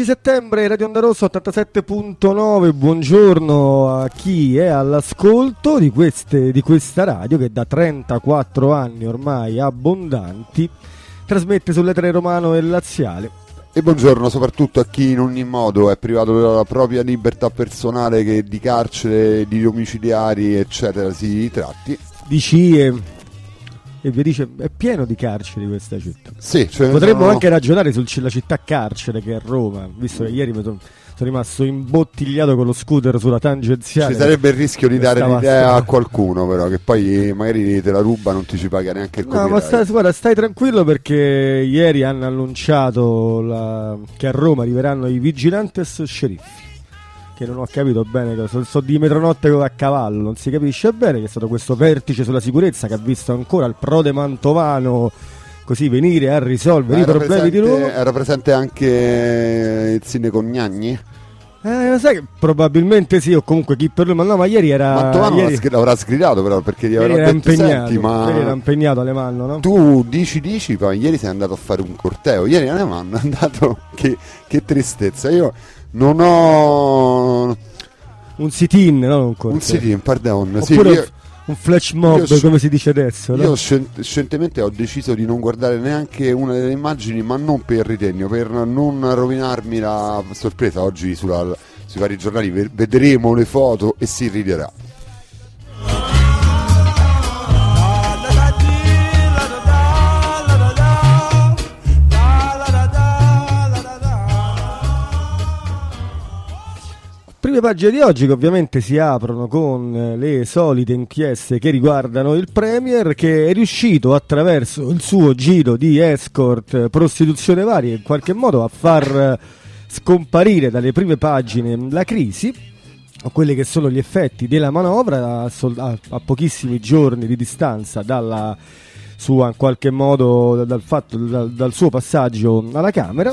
settembre, Radio Onda Rossa 87.9, buongiorno a chi è all'ascolto di questa radio che da 34 anni ormai abbondanti trasmette sull'etere romano e laziale. E buongiorno soprattutto a chi in ogni modo è privato della propria libertà personale, che di carcere, di domiciliari eccetera si tratti. Di CIE e vi dice, è pieno di carceri questa città. Sì, potremmo anche ragionare sulla città carcere che è Roma, visto che ieri sono rimasto imbottigliato con lo scooter sulla tangenziale. Ci sarebbe il rischio di dare l'idea a qualcuno, però, che poi magari te la ruba, non ti ci paga neanche il copyright. No, ma guarda, stai tranquillo, perché ieri hanno annunciato che a Roma arriveranno i vigilantes sceriffi, che non ho capito bene, so di metronotte a cavallo, non si capisce bene, che è stato questo vertice sulla sicurezza che ha visto ancora il prode mantovano così venire a risolvere i problemi di Roma. Era presente anche il sindaco Gnagni? Sai che probabilmente sì, o comunque chi per lui, ma ieri era... Mantovano l'avrà sgridato però, perché gli avrà detto senti, ma... Ieri era impegnato alle mani, no? Tu dici, ma ieri sei andato a fare un corteo, ieri non è andato, che tristezza, io non ho... Un sit-in, no? Un sit-in, pardon. Oppure un flash mob, come si dice adesso, no? Io scientemente ho deciso di non guardare neanche una delle immagini, ma non per ritegno, per non rovinarmi la sorpresa. Oggi sui vari giornali vedremo le foto e si riderà. Prime pagine di oggi che ovviamente si aprono con le solite inchieste che riguardano il Premier, che è riuscito attraverso il suo giro di escort, prostituzione varie, in qualche modo a far scomparire dalle prime pagine la crisi, o quelli che sono gli effetti della manovra a pochissimi giorni di distanza dalla sua, in qualche modo, dal suo passaggio alla Camera.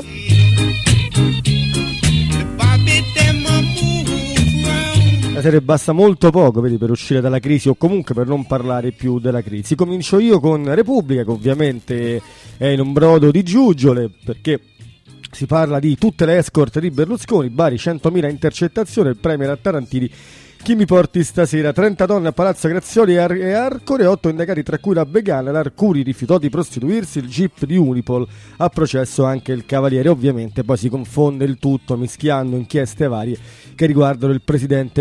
La serie basta molto poco, vedi, per uscire dalla crisi, o comunque per non parlare più della crisi. Comincio io con Repubblica, che ovviamente è in un brodo di giuggiole, perché si parla di tutte le escort di Berlusconi, Bari 100.000 intercettazioni, il premier a Tarantini, chi mi porti stasera, 30 donne a Palazzo Grazioli e Arcore, 8 indagati tra cui la Begana, l'Arcuri rifiutò di prostituirsi, il GIP di Unipol, a processo anche il Cavaliere. Ovviamente poi si confonde il tutto mischiando inchieste varie che riguardano il presidente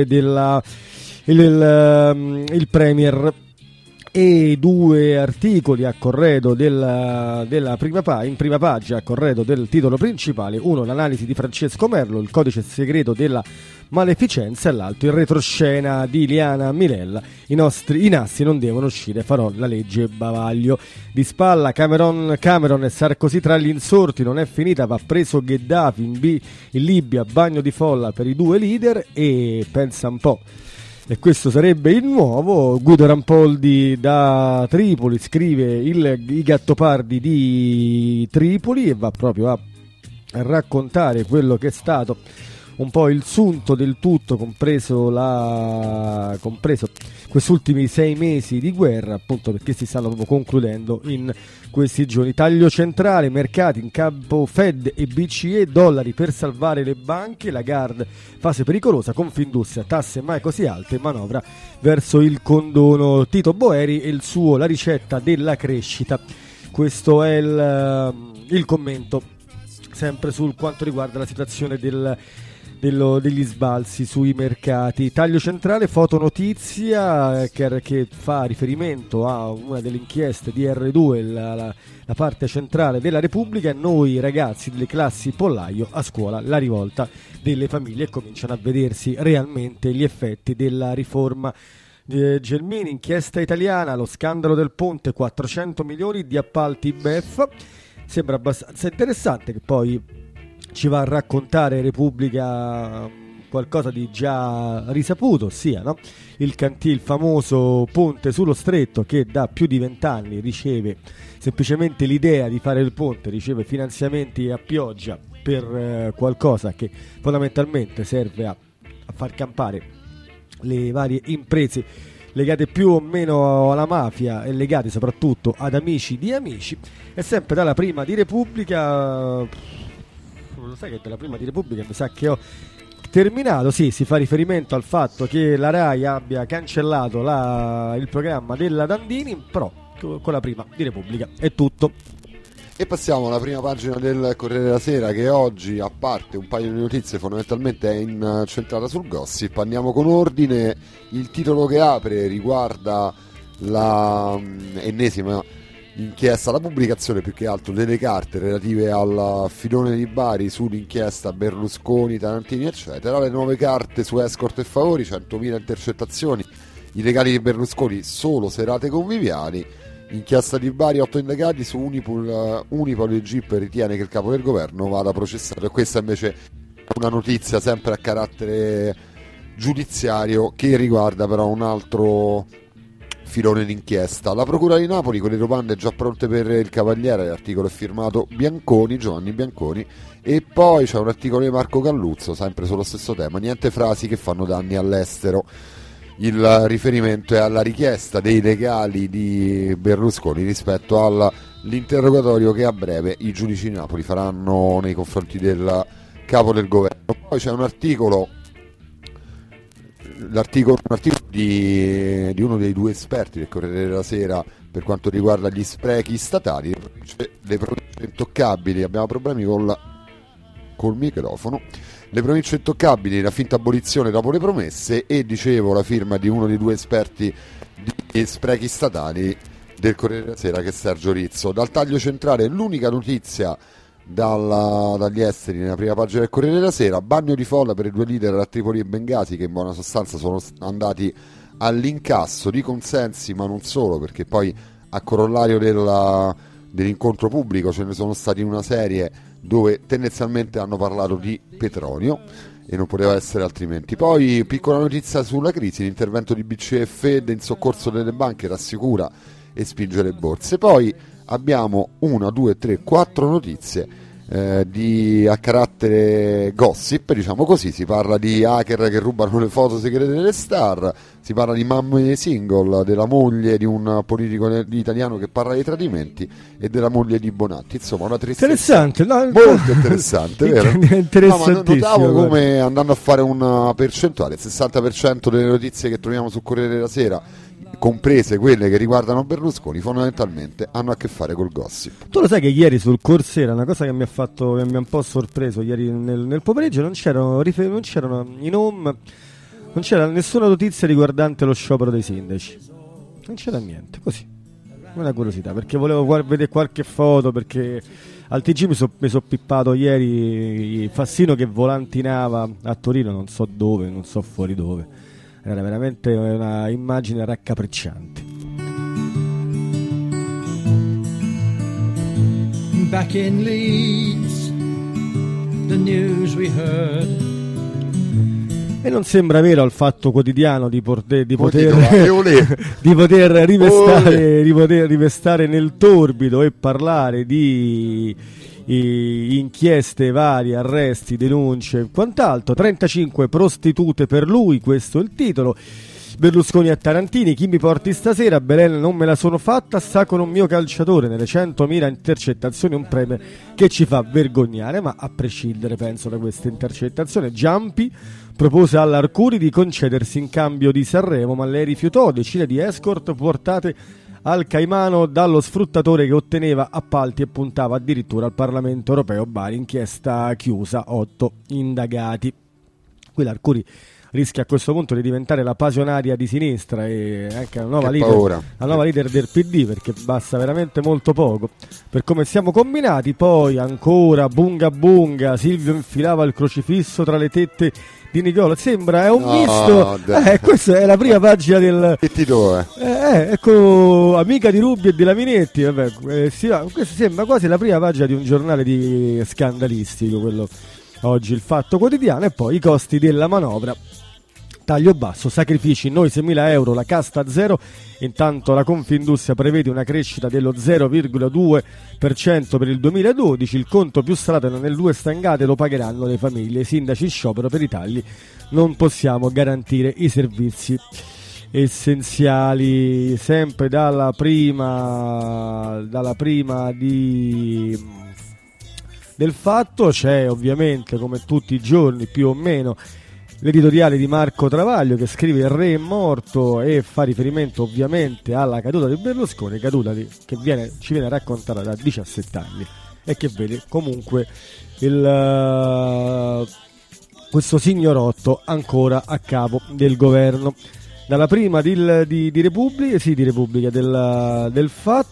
il premier, e due articoli a corredo in prima pagina a corredo del titolo principale, uno l'analisi di Francesco Merlo, il codice segreto della maleficenza, e l'altro il retroscena di Liana Milella, i nassi non devono uscire, farò la legge bavaglio. Di spalla Cameron e Sarkozy tra gli insorti, non è finita, va preso Gheddafi in Libia, bagno di folla per i due leader, e pensa un po', e questo sarebbe il nuovo. Guido Rampoldi da Tripoli scrive i gattopardi di Tripoli, e va proprio a raccontare quello che è stato un po' il sunto del tutto, compreso questi ultimi 6 mesi di guerra, appunto perché si stanno proprio concludendo in questi giorni. Taglio centrale, mercati in campo Fed e BCE, dollari per salvare le banche, Lagarde, fase pericolosa, Confindustria, tasse mai così alte, manovra verso il condono, Tito Boeri e la ricetta della crescita. Questo è il commento sempre sul quanto riguarda la situazione degli sbalzi sui mercati. Taglio centrale, fotonotizia che fa riferimento a una delle inchieste di R2, la parte centrale della Repubblica. Noi ragazzi delle classi pollaio a scuola, la rivolta delle famiglie, e cominciano a vedersi realmente gli effetti della riforma. Gelmini, inchiesta italiana, lo scandalo del ponte, 400 milioni di appalti beffa. Sembra abbastanza interessante, che poi ci va a raccontare Repubblica qualcosa di già risaputo, ossia, no? Il famoso ponte sullo stretto, che da più di 20 anni riceve semplicemente l'idea di fare il ponte, riceve finanziamenti a pioggia per qualcosa che fondamentalmente serve a far campare le varie imprese legate più o meno alla mafia e legate soprattutto ad amici di amici. E sempre dalla prima di Repubblica lo sai che della prima di Repubblica mi sa che ho terminato. Sì, si fa riferimento al fatto che la Rai abbia cancellato il programma della Dandini, però con la prima di Repubblica è tutto. E passiamo alla prima pagina del Corriere della Sera, che oggi, a parte un paio di notizie, fondamentalmente è incentrata sul gossip. Andiamo con ordine. Il titolo che apre riguarda la ennesima inchiesta, la pubblicazione più che altro delle carte relative al filone di Bari sull'inchiesta Berlusconi, Tarantini eccetera. Le nuove carte su escort e favori, 100.000 intercettazioni, i legali di Berlusconi, solo serate conviviali. Inchiesta di Bari, 8 indagati su Unipol e GIP ritiene che il capo del governo vada processato. E questa invece è una notizia sempre a carattere giudiziario che riguarda però un altro filone d'inchiesta. La procura di Napoli con le domande già pronte per il Cavaliere, l'articolo è firmato Giovanni Bianconi, e poi c'è un articolo di Marco Galluzzo sempre sullo stesso tema, niente frasi che fanno danni all'estero. Il riferimento è alla richiesta dei legali di Berlusconi rispetto all'interrogatorio che a breve i giudici di Napoli faranno nei confronti del capo del governo. Poi c'è un articolo di uno dei due esperti del Corriere della Sera per quanto riguarda gli sprechi statali, le province intoccabili. Abbiamo problemi col microfono. Le province intoccabili, la finta abolizione dopo le promesse, e dicevo la firma di uno dei due esperti di sprechi statali del Corriere della Sera, che è Sergio Rizzo. Dal taglio centrale l'unica notizia dagli esteri nella prima pagina del Corriere della Sera: bagno di folla per i due leader a Tripoli e Bengasi, che in buona sostanza sono andati all'incasso di consensi, ma non solo, perché poi a corollario dell'incontro pubblico ce ne sono stati una serie dove tendenzialmente hanno parlato di petrolio e non poteva essere altrimenti. Poi piccola notizia sulla crisi, l'intervento di BCE e Fed in soccorso delle banche rassicura e spinge le borse. Poi abbiamo 4 notizie a carattere gossip, diciamo così. Si parla di hacker che rubano le foto segrete delle star, si parla di mamme single, della moglie di un politico italiano che parla di tradimenti e della moglie di Bonatti. Insomma, una tristezza interessante, no? Molto interessante, vero? Interessantissimo. No, ma notavo come, andando a fare una percentuale, il 60% delle notizie che troviamo sul Corriere della Sera, comprese quelle che riguardano Berlusconi, fondamentalmente hanno a che fare col gossip. Tu lo sai che ieri sul Corsera, una cosa che mi ha un po' sorpreso ieri nel pomeriggio, non c'erano in home, non c'era nessuna notizia riguardante lo sciopero dei sindaci, non c'era niente, così, una curiosità, perché volevo vedere qualche foto, perché al TG mi so pippato ieri Fassino che volantinava a Torino, non so dove, non so fuori dove. Era veramente una immagine raccapricciante. Back in Leeds, the news we heard. E non sembra vero al Fatto Quotidiano di poter rivestare nel torbido e parlare di inchieste varie, arresti, denunce e quant'altro. 35 prostitute per lui, questo è il titolo. Berlusconi a Tarantini: chi mi porti stasera? Belen non me la sono fatta, sta con un mio calciatore. Nelle 100.000 intercettazioni un premio che ci fa vergognare. Ma a prescindere, penso, da queste intercettazioni, Giampi propose all'Arcuri di concedersi in cambio di Sanremo, ma lei rifiutò. Decine di escort portate al Caimano dallo sfruttatore che otteneva appalti e puntava addirittura al Parlamento europeo. Bari, inchiesta chiusa, 8 indagati. Qui l'Arcuri rischia a questo punto di diventare la passionaria di sinistra e anche la nuova leader del PD, perché basta veramente molto poco per come siamo combinati. Poi ancora bunga bunga, Silvio infilava il crocifisso tra le tette di Nicola, sembra è un misto. Questa è la prima pagina del che titolo è? Ecco, amica di Rubi e di Laminetti. Questo sembra quasi la prima pagina di un giornale di scandalistico, quello oggi, il Fatto Quotidiano. E poi i costi della manovra: taglio basso, sacrifici, noi 6.000 euro, la casta zero. Intanto la Confindustria prevede una crescita dello 0,2% per il 2012, il conto più salato nelle 2 stangate lo pagheranno le famiglie, i sindaci in sciopero per i tagli, non possiamo garantire i servizi essenziali. Sempre dalla prima di del Fatto. C'è ovviamente, come tutti i giorni più o meno, l'editoriale di Marco Travaglio che scrive Il re è morto e fa riferimento ovviamente alla caduta di Berlusconi, caduta che ci viene raccontata da 17 anni e che vede comunque questo signorotto ancora a capo del governo. Dalla prima di Repubblica del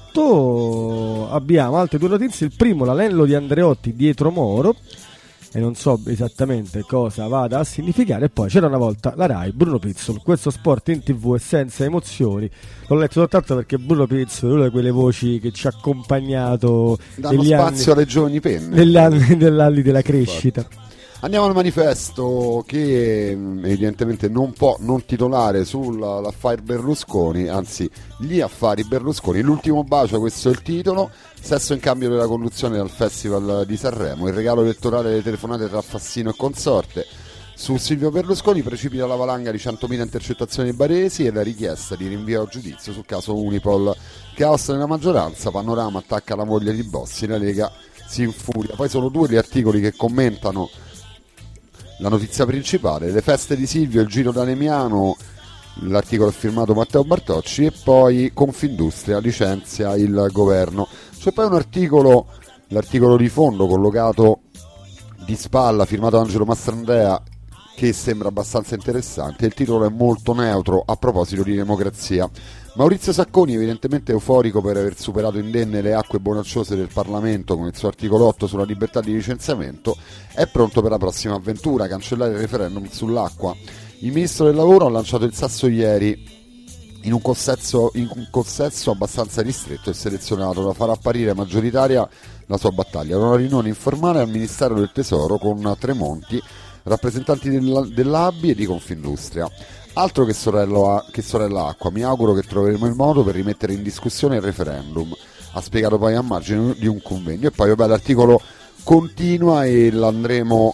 Fatto abbiamo altre due notizie. Il primo, l'anello di Andreotti dietro Moro, e non so esattamente cosa vada a significare. E poi c'era una volta la Rai, Bruno Pizzol, questo sport in TV e senza emozioni. L'ho letto soltanto perché Bruno Pizzol è una di quelle voci che ci ha accompagnato danno spazio alle giovani penne negli anni della crescita. Andiamo al manifesto, che evidentemente non può non titolare sull'affare Berlusconi, anzi gli affari Berlusconi. L'ultimo bacio, questo è il titolo. Sesso in cambio della conduzione al Festival di Sanremo, il regalo elettorale delle telefonate tra Fassino e consorte. Su Silvio Berlusconi precipita la valanga di 100.000 intercettazioni baresi e la richiesta di rinvio a giudizio sul caso Unipol. Caos nella maggioranza, Panorama attacca la moglie di Bossi, la Lega si infuria. Poi sono due gli articoli che commentano la notizia principale: le feste di Silvio, il giro da Nemiano, l'articolo è firmato Matteo Bartocci, e poi Confindustria licenzia il governo. C'è poi un articolo, l'articolo di fondo collocato di spalla, firmato Angelo Mastrandrea, che sembra abbastanza interessante. Il titolo è molto neutro a proposito di democrazia. Maurizio Sacconi, evidentemente euforico per aver superato indenne le acque bonacciose del Parlamento con il suo articolo 8 sulla libertà di licenziamento, è pronto per la prossima avventura: cancellare il referendum sull'acqua. Il ministro del lavoro ha lanciato il sasso ieri in un consesso abbastanza ristretto e selezionato da far apparire maggioritaria la sua battaglia. Una riunione informale al Ministero del Tesoro con Tremonti, rappresentanti dell'ABI e di Confindustria. Altro che sorella acqua, mi auguro che troveremo il modo per rimettere in discussione il referendum, ha spiegato poi a margine di un convegno. E poi l'articolo continua e andremo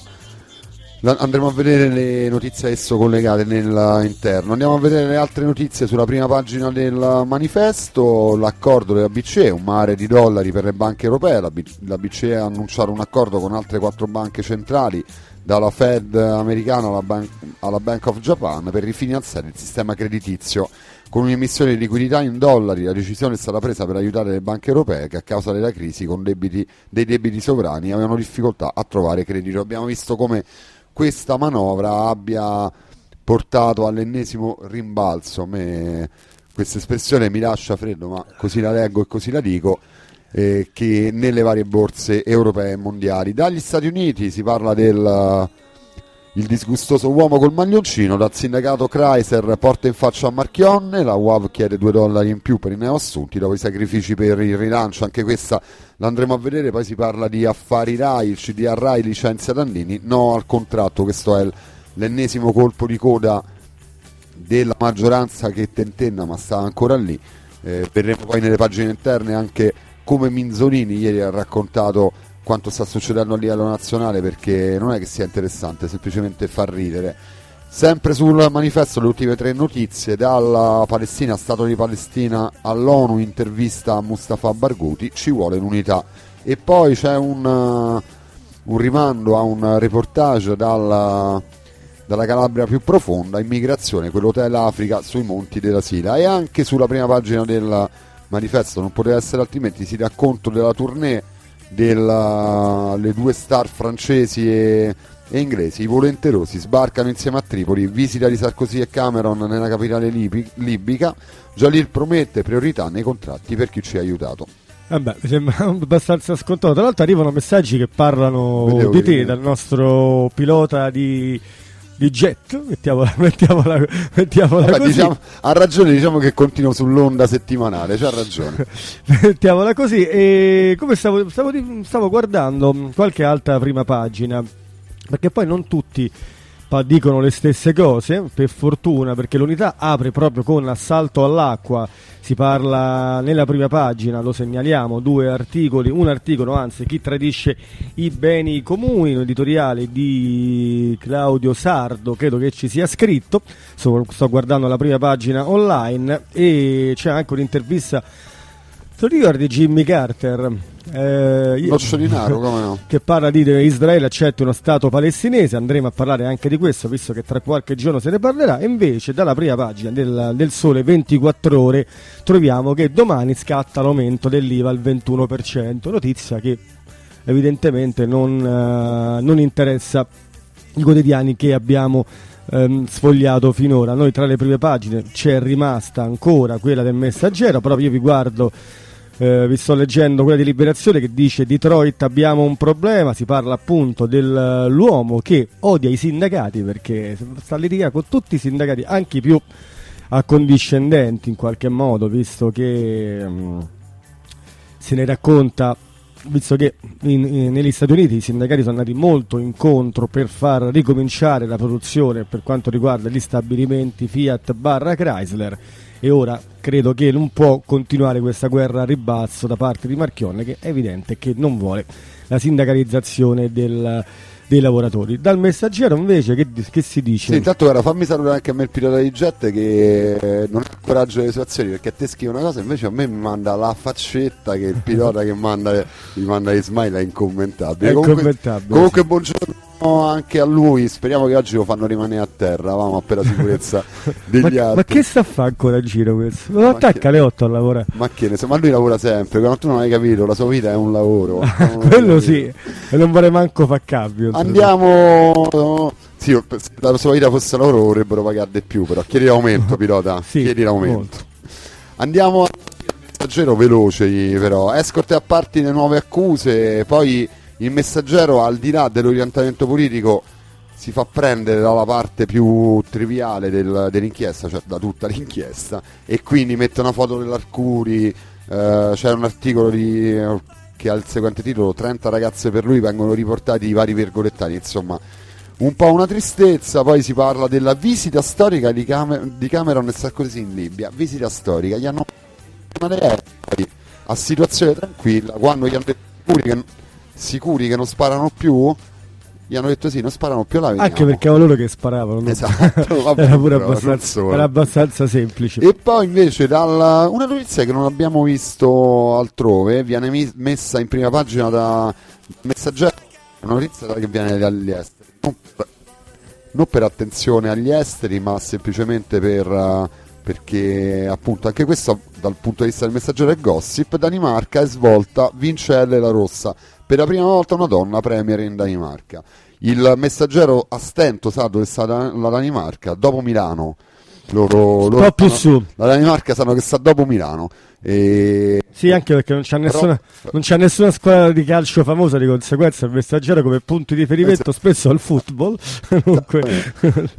a vedere le notizie a esso collegate nell'interno. Andiamo a vedere le altre notizie sulla prima pagina del manifesto. L'accordo della BCE, un mare di dollari per le banche europee. La BCE ha annunciato un accordo con altre 4 banche centrali, dalla Fed americana alla Bank of Japan, per rifinanziare il sistema creditizio con un'emissione di liquidità in dollari. La decisione è stata presa per aiutare le banche europee che a causa della crisi con dei debiti sovrani avevano difficoltà a trovare credito. Abbiamo visto come questa manovra abbia portato all'ennesimo rimbalzo. Questa espressione mi lascia freddo, ma così la leggo e così la dico, che nelle varie borse europee e mondiali. Dagli Stati Uniti si parla del disgustoso uomo col maglioncino. Dal sindacato Chrysler porta in faccia a Marchionne, la UAV chiede $2 in più per i neoassunti dopo i sacrifici per il rilancio. Anche questa l'andremo a vedere. Poi si parla di affari Rai, il CDA Rai licenzia Dandini, no al contratto. Questo è l'ennesimo colpo di coda della maggioranza che tentenna ma sta ancora lì. Vedremo poi nelle pagine interne anche come Minzolini ieri ha raccontato quanto sta succedendo a livello nazionale, perché non è che sia interessante, semplicemente fa ridere. Sempre sul manifesto le ultime 3 notizie: dalla Palestina, Stato di Palestina, all'ONU, intervista a Mustafa Barghouti, ci vuole l'unità. E poi c'è un rimando a un reportage dalla Calabria più profonda, immigrazione, quell'hotel Africa sui monti della Sila. E anche sulla prima pagina del manifesto, non poteva essere altrimenti, si dà conto della tournée delle 2 star francesi e inglesi. I volenterosi sbarcano insieme a Tripoli, visita di Sarkozy e Cameron nella capitale libica. Jalil promette priorità nei contratti per chi ci ha aiutato. Vabbè, mi sembra abbastanza scontato. Tra l'altro arrivano messaggi che parlano di te, dal nostro pilota di jet, mettiamola vabbè, così. Diciamo, ha ragione, diciamo che continuo sull'onda settimanale, c'ha ragione. Mettiamola così. E come stavo guardando qualche altra prima pagina, perché poi non tutti dicono le stesse cose, per fortuna, perché l'Unità apre proprio con assalto all'acqua. Si parla nella prima pagina, lo segnaliamo, 2 articoli, un articolo anzi, chi tradisce i beni comuni, un editoriale di Claudio Sardo, credo che ci sia scritto. Sto guardando la prima pagina online e c'è anche un'intervista Tu ricordi Jimmy Carter? L'Ociolinaro, come no? Che parla di Israele accetta uno Stato palestinese. Andremo a parlare anche di questo, visto che tra qualche giorno se ne parlerà. E invece dalla prima pagina del Sole 24 Ore troviamo che domani scatta l'aumento dell'IVA al 21%, notizia che evidentemente non interessa i quotidiani che abbiamo sfogliato finora. Noi tra le prime pagine c'è rimasta ancora quella del Messaggero, però io vi sto leggendo quella di Liberazione che dice: Detroit abbiamo un problema. Si parla appunto dell'uomo che odia i sindacati perché sta a litigare con tutti i sindacati, anche i più accondiscendenti in qualche modo, visto che se ne racconta, visto che negli Stati Uniti i sindacati sono andati molto incontro per far ricominciare la produzione per quanto riguarda gli stabilimenti Fiat / Chrysler, e ora credo che non può continuare questa guerra a ribasso da parte di Marchionne, che è evidente che non vuole la sindacalizzazione dei lavoratori. Dal Messaggero invece che si dice? Sì, intanto guarda, fammi salutare anche a me il pilota di jet che non ha coraggio delle situazioni, perché a te scrive una cosa invece a me mi manda la faccetta che il pilota che gli manda gli smile è incommentabile. Comunque buongiorno anche a lui, speriamo che oggi lo fanno rimanere a terra, vamo, per la sicurezza degli altri. Ma che sta a fare ancora in giro questo? Non attacca alle 8 a lavorare. Ma che ne so, ma lui lavora sempre, quando tu non hai capito, la sua vita è un lavoro. Quello sì, e non vorrei manco fa cambio. Andiamo. Sì, se la sua vita fosse lavoro vorrebbero pagare di più, però chiedi l'aumento, pilota. Sì, chiedi l'aumento. molto. Andiamo al Messaggero veloce, però. Escort a parti le nuove accuse, poi il Messaggero, al di là dell'orientamento politico, si fa prendere dalla parte più triviale dell'inchiesta, cioè da tutta l'inchiesta, e quindi mette una foto dell'Arcuri. C'è un articolo che ha il seguente titolo: 30 ragazze per lui, vengono riportati i vari virgolettari, insomma un po' una tristezza. Poi si parla della visita storica di Cameron e Sarkozy in Libia. Visita storica, gli hanno a situazione tranquilla, quando gli hanno detto sicuri che non sparano più, gli hanno detto sì, non sparano più, la vediamo. Anche perché erano loro che sparavano, no? Esatto, vabbè, era pure abbastanza semplice. E poi invece una notizia che non abbiamo visto altrove viene messa in prima pagina da Messaggero, una notizia che viene dagli esteri, non per attenzione agli esteri, ma semplicemente perché appunto anche questo dal punto di vista del Messaggero è gossip. Danimarca è svolta, vince la Rossa, per la prima volta una donna premier in Danimarca. Il Messaggero a stento sa dove sta la Danimarca, dopo Milano. Loro un po' più su. La Danimarca sanno che sta dopo Milano. Sì, anche perché non c'è nessuna squadra di calcio famosa, di conseguenza il Messaggero come punto di riferimento spesso al football. Comunque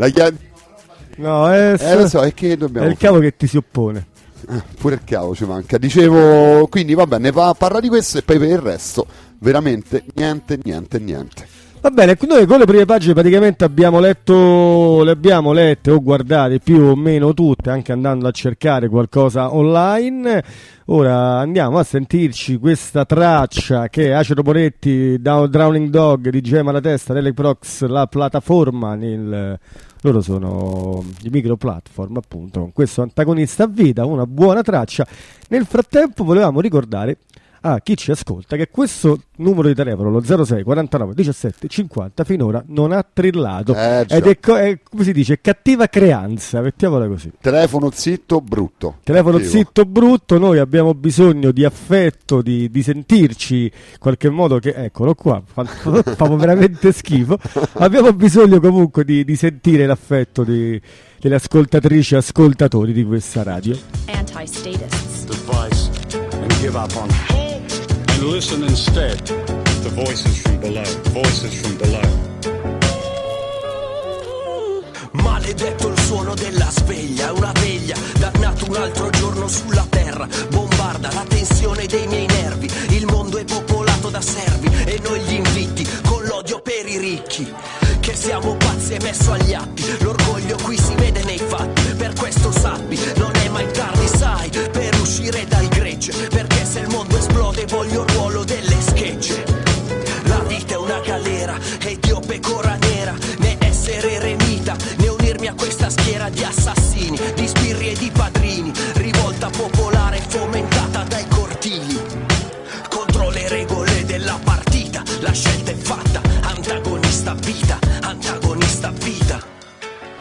no, lo so, è che dobbiamo è il cavo che ti si oppone. Pure il cavo ci manca. Dicevo, quindi va bene, parla di questo e poi per il resto veramente niente. Va bene, noi con le prime pagine praticamente le abbiamo lette o guardate più o meno tutte, anche andando a cercare qualcosa online. Ora andiamo a sentirci questa traccia che è Acerbo Moretti, Drowning Dog di Gemma la Testa, Relic Prox, la piattaforma, loro sono i micro platform appunto, con questo antagonista a vita, una buona traccia. Nel frattempo volevamo ricordare a chi ci ascolta che questo numero di telefono, lo 06 49 17 50, finora non ha trillato ed è come si dice, cattiva creanza, mettiamola così. Telefono zitto brutto. Zitto brutto. Noi abbiamo bisogno di affetto, di sentirci in qualche modo, che eccolo qua, fa veramente schifo. Abbiamo bisogno comunque di sentire l'affetto delle ascoltatrici e ascoltatori di questa radio. Anti-statists. Device and give up on and listen instead to voices from below. Maledetto il suono della sveglia, una veglia, dannato un altro giorno sulla terra, bombarda la tensione dei miei nervi, il mondo è popolato da servi e noi gli invitti, con l'odio per i ricchi, che siamo pazzi e messo agli atti, l'orgoglio qui si vede nei fatti, per questo sappi, non è mai tardi sai, per uscire dal gregge, perché se il mondo esplode voglio il ruolo delle schegge, la vita è una galera ed io pecora nera, né essere eremita, né unirmi a questa schiera di assassini, di sbirri e di padrini, rivolta popolare fomentata dai cortili.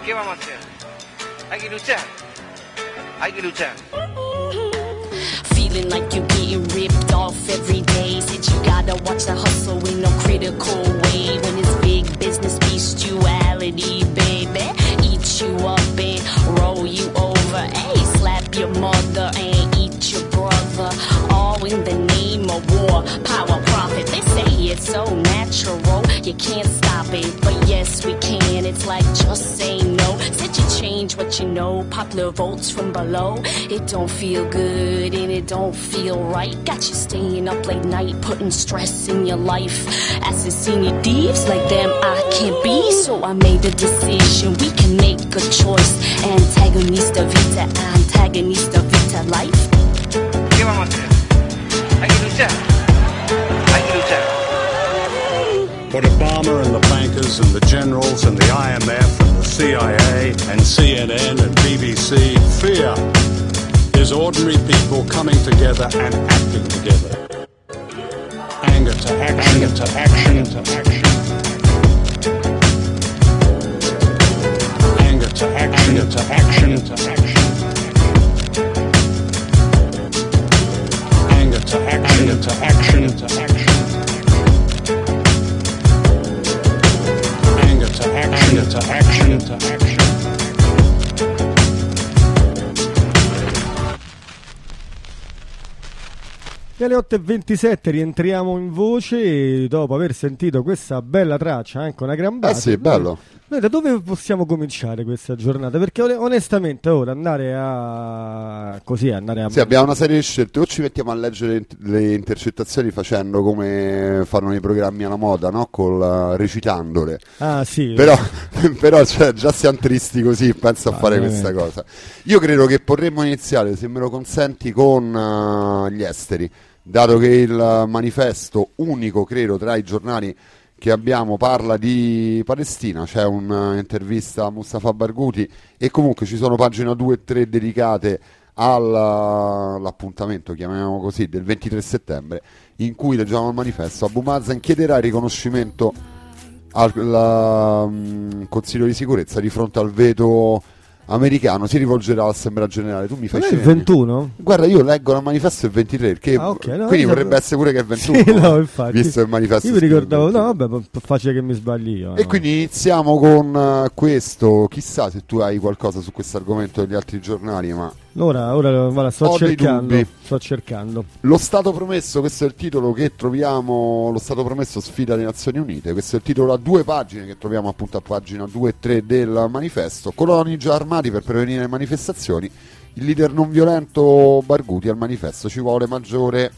¿Qué vamos a hacer? Hay que luchar. Hay que luchar. Feeling like you're getting ripped off every day. Said you gotta watch the hustle in no critical way. When it's big business bestiality, baby. Eat you up and roll you over. Hey, slap your mother and eat your brother. All in the name of war, power, profit. They say it's so natural, you can't stop it. But yes, we can, it's like just say no. Said you change what you know, popular votes from below. It don't feel good and it don't feel right. Got you staying up late night, putting stress in your life. Assassini thieves like them I can't be. So I made a decision, we can make a choice. Antagonista vita, antagonista vita life. ¿Qué vamos a hacer? Hay que luchar. Hay que luchar. What Obama and the bankers and the generals and the IMF and the CIA and CNN and BBC fear is ordinary people coming together and acting together. Anger to action, anger to action, to action. Anger to action, anger to action, to action. Anger to action, anger to action, to action. Anger to action, to action, to action. E alle 8.27 rientriamo in voce dopo aver sentito questa bella traccia, anche una gran base. Sì, bello. Noi da dove possiamo cominciare questa giornata? Perché onestamente ora andare a... Sì, abbiamo una serie di scelte. O ci mettiamo a leggere le intercettazioni facendo come fanno nei programmi alla moda, no? Recitandole. Ah, sì. Però cioè, già siamo tristi così, penso a fare questa cosa. Io credo che potremmo iniziare, se me lo consenti, con gli esteri, dato che il manifesto unico, credo, tra i giornali che abbiamo parla di Palestina. C'è un'intervista a Mustafa Barghouti e comunque ci sono pagine 2 e 3 dedicate all'appuntamento, chiamiamolo così, del 23 settembre, in cui leggiamo il manifesto. Abu Mazen chiederà il riconoscimento al Consiglio di sicurezza di fronte al veto americano, si rivolgerà all'Assemblea Generale. Tu mi fai il 21? Guarda, io leggo il manifesto il 23, perché quindi potrebbe essere pure che è il 21, sì, no, infatti, visto il manifesto. Io mi ricordavo, no vabbè, facile che mi sbagli io. E quindi iniziamo con questo. Chissà se tu hai qualcosa su questo argomento degli altri giornali, ma ora guarda, sto cercando. Lo Stato promesso, questo è il titolo che troviamo. Lo Stato promesso sfida le Nazioni Unite. Questo è il titolo a 2 pagine che troviamo appunto a pagina 2 e 3 del manifesto. Coloni già armati per prevenire le manifestazioni. Il leader non violento Barghouti al manifesto: ci vuole maggiore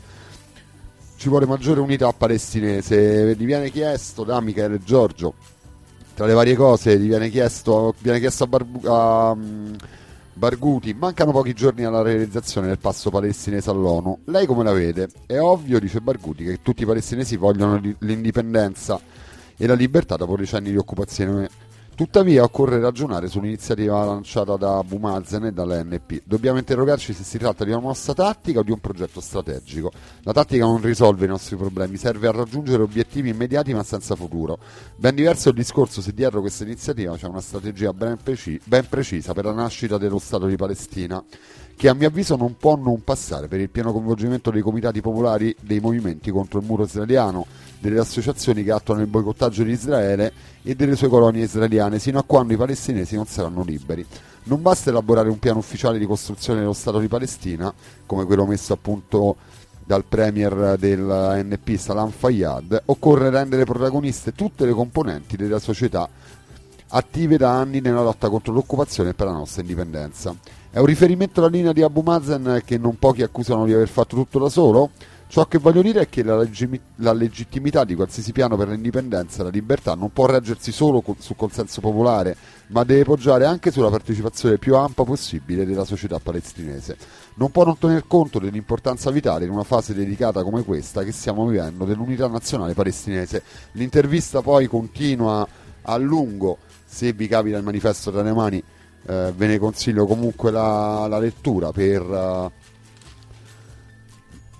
unità palestinese. Gli viene chiesto da Michele Giorgio, tra le varie cose gli viene chiesto a Barghouti: mancano pochi giorni alla realizzazione del passo palestinese all'ONU, lei come la vede? È ovvio, dice Barghouti, che tutti i palestinesi vogliono l'indipendenza e la libertà dopo decenni di occupazione. Tuttavia occorre ragionare sull'iniziativa lanciata da Abu Mazen e dall'ANP. Dobbiamo interrogarci se si tratta di una mossa tattica o di un progetto strategico. La tattica non risolve i nostri problemi, serve a raggiungere obiettivi immediati ma senza futuro. Ben diverso è il discorso se dietro questa iniziativa c'è una strategia ben precisa per la nascita dello Stato di Palestina, che a mio avviso non può non passare per il pieno coinvolgimento dei comitati popolari, dei movimenti contro il muro israeliano, delle associazioni che attuano il boicottaggio di Israele e delle sue colonie israeliane, sino a quando i palestinesi non saranno liberi. Non basta elaborare un piano ufficiale di costruzione dello Stato di Palestina, come quello messo a punto dal premier dell'ANP Salam Fayyad. Occorre rendere protagoniste tutte le componenti della società attive da anni nella lotta contro l'occupazione e per la nostra indipendenza. È un riferimento alla linea di Abu Mazen, che non pochi accusano di aver fatto tutto da solo? Ciò che voglio dire è che la legittimità di qualsiasi piano per l'indipendenza e la libertà non può reggersi solo sul consenso popolare, ma deve poggiare anche sulla partecipazione più ampia possibile della società palestinese. Non può non tener conto dell'importanza vitale in una fase delicata come questa che stiamo vivendo dell'unità nazionale palestinese. L'intervista poi continua a lungo. Se vi capita il manifesto tra le mani, ve ne consiglio comunque la lettura per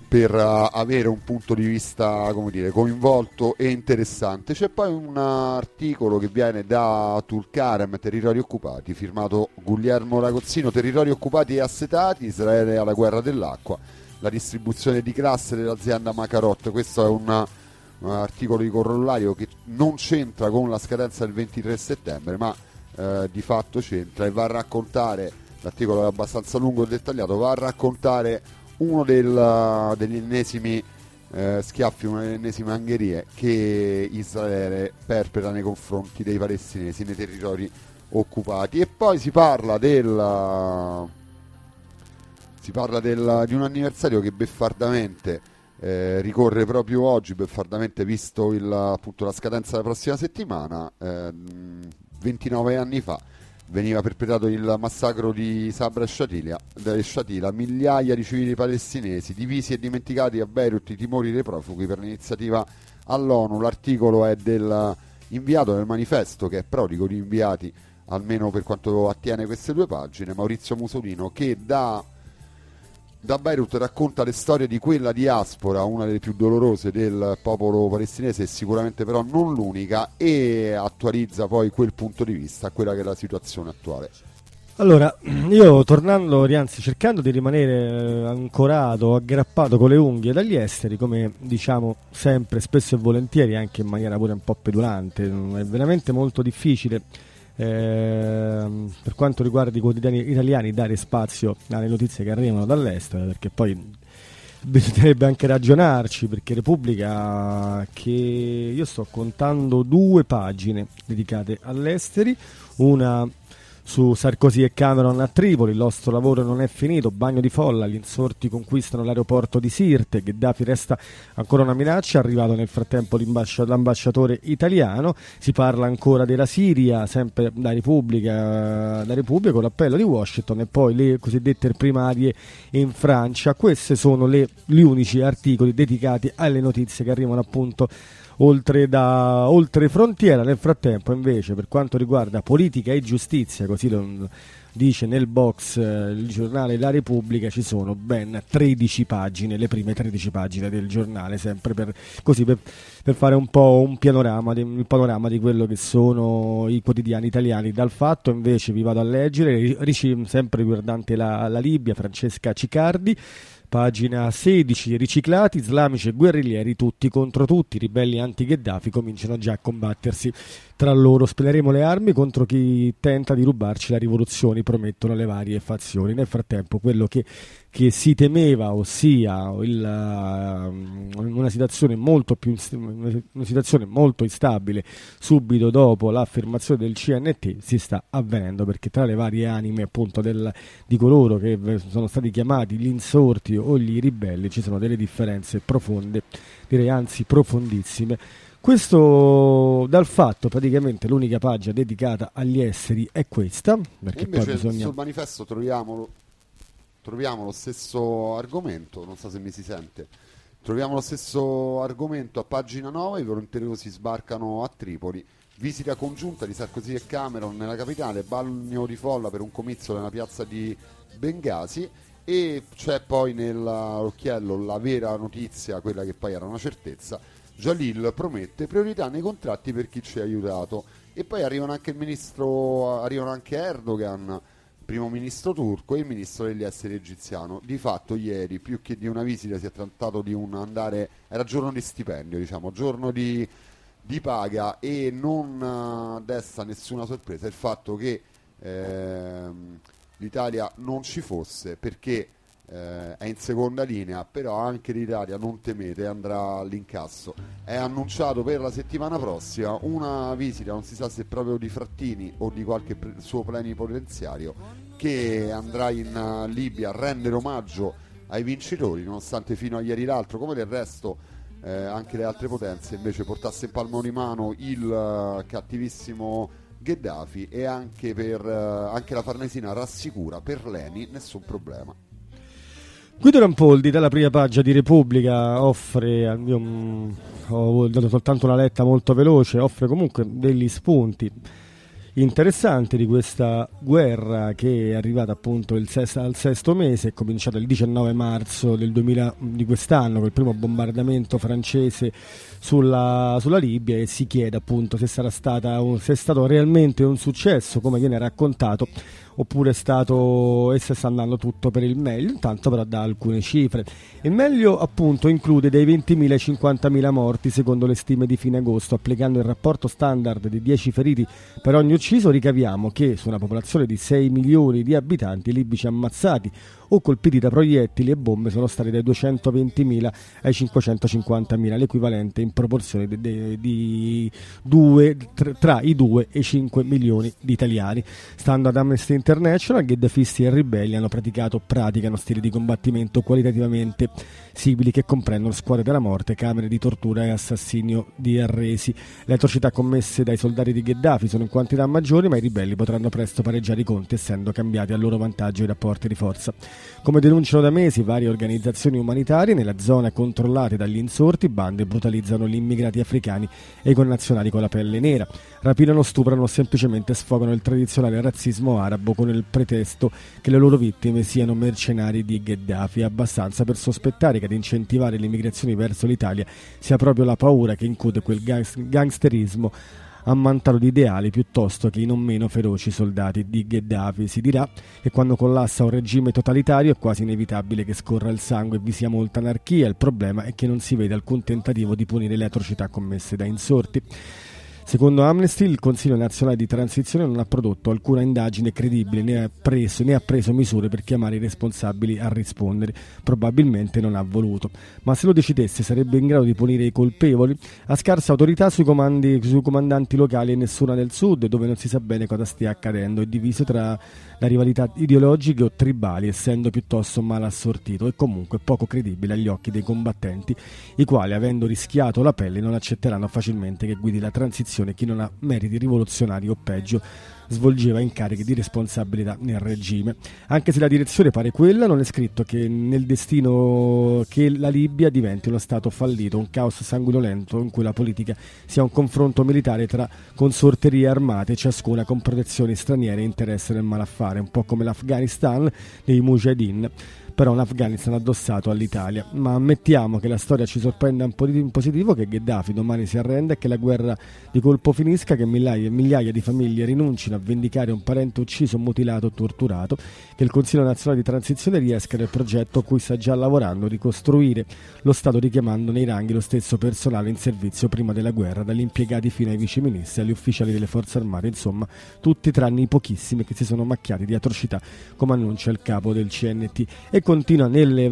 per avere un punto di vista, come dire, coinvolto e interessante. C'è poi un articolo che viene da Tulkarem, Territori Occupati, firmato Guglielmo Ragozzino, Territori Occupati e Assetati, Israele alla guerra dell'acqua, la distribuzione di classe dell'azienda Macarot. Questo è un articolo di corollario che non c'entra con la scadenza del 23 settembre, ma di fatto c'entra e va a raccontare, l'articolo è abbastanza lungo e dettagliato, va a raccontare uno degli ennesimi schiaffi, una delle ennesime angherie che Israele perpetra nei confronti dei palestinesi nei territori occupati. E poi si parla di un anniversario che beffardamente ricorre proprio oggi, beffardamente visto appunto la scadenza della prossima settimana. 29 anni fa veniva perpetrato il massacro di Sabra e Shatila, migliaia di civili palestinesi divisi e dimenticati a Beirut, i timori dei profughi per l'iniziativa all'ONU. L'articolo è inviato del manifesto, che è prodigo di inviati, almeno per quanto attiene queste due pagine, Maurizio Musolino, che da Beirut racconta le storie di quella diaspora, una delle più dolorose del popolo palestinese e sicuramente però non l'unica, e attualizza poi quel punto di vista, quella che è la situazione attuale. Allora, io tornando, anzi cercando di rimanere ancorato, aggrappato con le unghie dagli esteri, come diciamo sempre, spesso e volentieri, anche in maniera pure un po' petulante, è veramente molto difficile per quanto riguarda i quotidiani italiani dare spazio alle notizie che arrivano dall'estero, perché poi bisognerebbe anche ragionarci, perché Repubblica, che io sto contando 2 pagine dedicate all'esteri, una su Sarkozy e Cameron a Tripoli, il nostro lavoro non è finito, bagno di folla, gli insorti conquistano l'aeroporto di Sirte, Gheddafi resta ancora una minaccia, è arrivato nel frattempo l'ambasciatore italiano, si parla ancora della Siria, sempre da Repubblica con l'appello di Washington, e poi le cosiddette primarie in Francia. Questi sono gli unici articoli dedicati alle notizie che arrivano appunto oltre frontiera. Nel frattempo invece, per quanto riguarda politica e giustizia, così lo dice nel box il giornale La Repubblica, ci sono ben 13 pagine, le prime 13 pagine del giornale, sempre per fare un po' il panorama di quello che sono i quotidiani italiani. Dal Fatto invece vi vado a leggere, sempre riguardante la Libia, Francesca Cicardi, pagina 16, riciclati, islamici e guerriglieri, tutti contro tutti, i ribelli anti-Gheddafi cominciano già a combattersi tra loro, speleremo le armi contro chi tenta di rubarci la rivoluzione, promettono le varie fazioni. Nel frattempo quello che si temeva, ossia una situazione molto instabile subito dopo l'affermazione del CNT, si sta avvenendo, perché tra le varie anime appunto di coloro che sono stati chiamati gli insorti o gli ribelli ci sono delle differenze profonde, direi anzi profondissime. Questo Dal Fatto, praticamente l'unica pagina dedicata agli esteri è questa, perché invece poi bisogna... sul manifesto troviamo lo stesso argomento, non so se mi si sente. Troviamo lo stesso argomento a pagina 9, i volonterosi sbarcano a Tripoli, visita congiunta di Sarkozy e Cameron nella capitale, bagno di folla per un comizio nella piazza di Bengasi, e c'è poi nell'occhiello la vera notizia, quella che poi era una certezza. Jalil promette priorità nei contratti per chi ci ha aiutato, e poi arrivano anche Erdogan, primo ministro turco, e il ministro degli esteri egiziano. Di fatto ieri, più che di una visita, si è trattato di era giorno di stipendio, diciamo, giorno di paga, e non desta nessuna sorpresa il fatto che l'Italia non ci fosse, perché è in seconda linea, però anche l'Italia, non temete, andrà all'incasso. È annunciato per la settimana prossima una visita, non si sa se proprio di Frattini o di qualche suo plenipotenziario, che andrà in Libia a rendere omaggio ai vincitori, nonostante fino a ieri l'altro, come del resto anche le altre potenze, invece portasse in palmo di mano il cattivissimo Gheddafi. E anche la Farnesina rassicura, per l'ENI nessun problema. Guido Rampoldi dalla prima pagina di Repubblica offre, ho dato soltanto una letta molto veloce, offre comunque degli spunti interessante di questa guerra che è arrivata appunto al sesto mese, è cominciato il 19 marzo di quest'anno con il primo bombardamento francese sulla Libia, e si chiede appunto se è stato realmente un successo come viene raccontato, oppure se sta andando tutto per il meglio. Intanto però dà alcune cifre. Il meglio appunto include dai 20.000 ai 50.000 morti secondo le stime di fine agosto. Applicando il rapporto standard di 10 feriti per ogni ucciso, ricaviamo che su una popolazione di 6 milioni di abitanti, i libici ammazzati o colpiti da proiettili e bombe sono stati dai 220.000 ai 550.000, l'equivalente in proporzione tra i 2 e i 5 milioni di italiani. Stando ad Amnesty International, gheddafisti e ribelli praticano stili di combattimento qualitativamente simili che comprendono squadre della morte, camere di tortura e assassinio di arresi. Le atrocità commesse dai soldati di Gheddafi sono in quantità maggiori, ma i ribelli potranno presto pareggiare i conti, essendo cambiati a loro vantaggio i rapporti di forza. Come denunciano da mesi varie organizzazioni umanitarie, nella zona controllate dagli insorti, bande brutalizzano gli immigrati africani e i connazionali con la pelle nera, rapinano, stuprano o semplicemente sfogano il tradizionale razzismo arabo con il pretesto che le loro vittime siano mercenari di Gheddafi. È abbastanza per sospettare che ad incentivare le immigrazioni verso l'Italia sia proprio la paura che incute quel gangsterismo ammantato di ideali piuttosto che i non meno feroci soldati di Gheddafi. Si dirà che quando collassa un regime totalitario è quasi inevitabile che scorra il sangue e vi sia molta anarchia. Il problema è che non si vede alcun tentativo di punire le atrocità commesse da insorti. Secondo Amnesty, il Consiglio nazionale di transizione non ha prodotto alcuna indagine credibile né ha preso misure per chiamare i responsabili a rispondere. Probabilmente non ha voluto, ma se lo decidesse sarebbe in grado di punire i colpevoli. Ha scarsa autorità sui comandanti locali e nessuna nel sud, dove non si sa bene cosa stia accadendo. È diviso tra la rivalità ideologiche o tribali, essendo piuttosto mal assortito e comunque poco credibile agli occhi dei combattenti, i quali, avendo rischiato la pelle, non accetteranno facilmente che guidi la transizione chi non ha meriti rivoluzionari o peggio svolgeva incarichi di responsabilità nel regime. Anche se la direzione pare quella, non è scritto che nel destino che la Libia diventi uno stato fallito, un caos sanguinolento in cui la politica sia un confronto militare tra consorterie armate, ciascuna con protezioni straniere e interesse nel malaffare, un po' come l'Afghanistan dei Mujahideen, però un Afghanistan addossato all'Italia. Ma ammettiamo che la storia ci sorprenda un po' in positivo, che Gheddafi domani si arrenda e che la guerra di colpo finisca, che migliaia e migliaia di famiglie rinuncino a vendicare un parente ucciso, mutilato o torturato, che il Consiglio nazionale di transizione riesca nel progetto a cui sta già lavorando, ricostruire lo Stato richiamando nei ranghi lo stesso personale in servizio prima della guerra, dagli impiegati fino ai viceministri, agli ufficiali delle forze armate, insomma tutti tranne i pochissimi che si sono macchiati di atrocità, come annuncia il capo del CNT. E continua nelle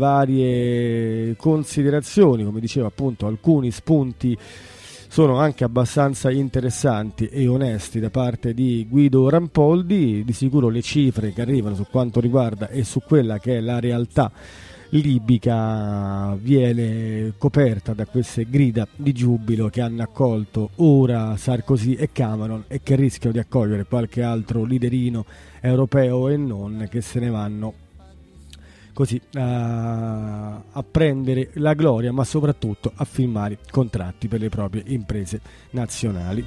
varie considerazioni, come dicevo appunto, alcuni spunti sono anche abbastanza interessanti e onesti da parte di Guido Rampoldi. Di sicuro le cifre che arrivano su quanto riguarda e su quella che è la realtà libica viene coperta da queste grida di giubilo che hanno accolto ora Sarkozy e Cameron e che rischiano di accogliere qualche altro leaderino europeo e non, che se ne vanno così a prendere la gloria, ma soprattutto a firmare contratti per le proprie imprese nazionali.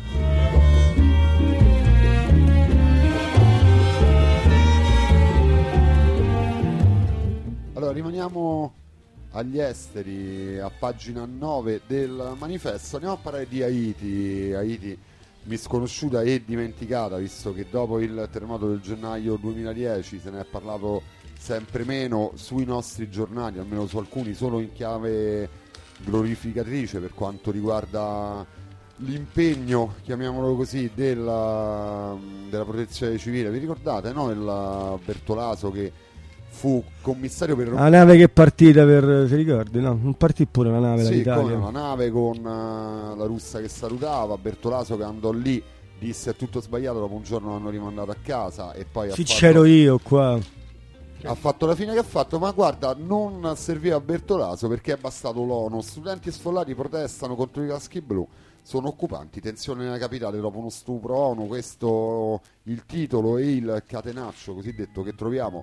Allora rimaniamo agli esteri, a pagina 9 del manifesto. Andiamo a parlare di Haiti misconosciuta e dimenticata, visto che dopo il terremoto del gennaio 2010 se ne è parlato sempre meno sui nostri giornali, almeno su alcuni, solo in chiave glorificatrice per quanto riguarda l'impegno, chiamiamolo così, della protezione civile. Vi ricordate, no? Il Bertolaso che fu commissario per la nave che è partita ti ricordi? No, non partì pure una nave dall'Italia. Sì, una nave con la russa che salutava, Bertolaso che andò lì, disse è tutto sbagliato, dopo un giorno l'hanno rimandato a casa e poi c'ero io qua. Ha fatto la fine che ha fatto, ma guarda, non serviva a Bertolaso perché è bastato l'ONU. Studenti sfollati protestano contro i caschi blu, sono occupanti, tensione nella capitale dopo uno stupro ONU. Questo il titolo e il catenaccio cosiddetto che troviamo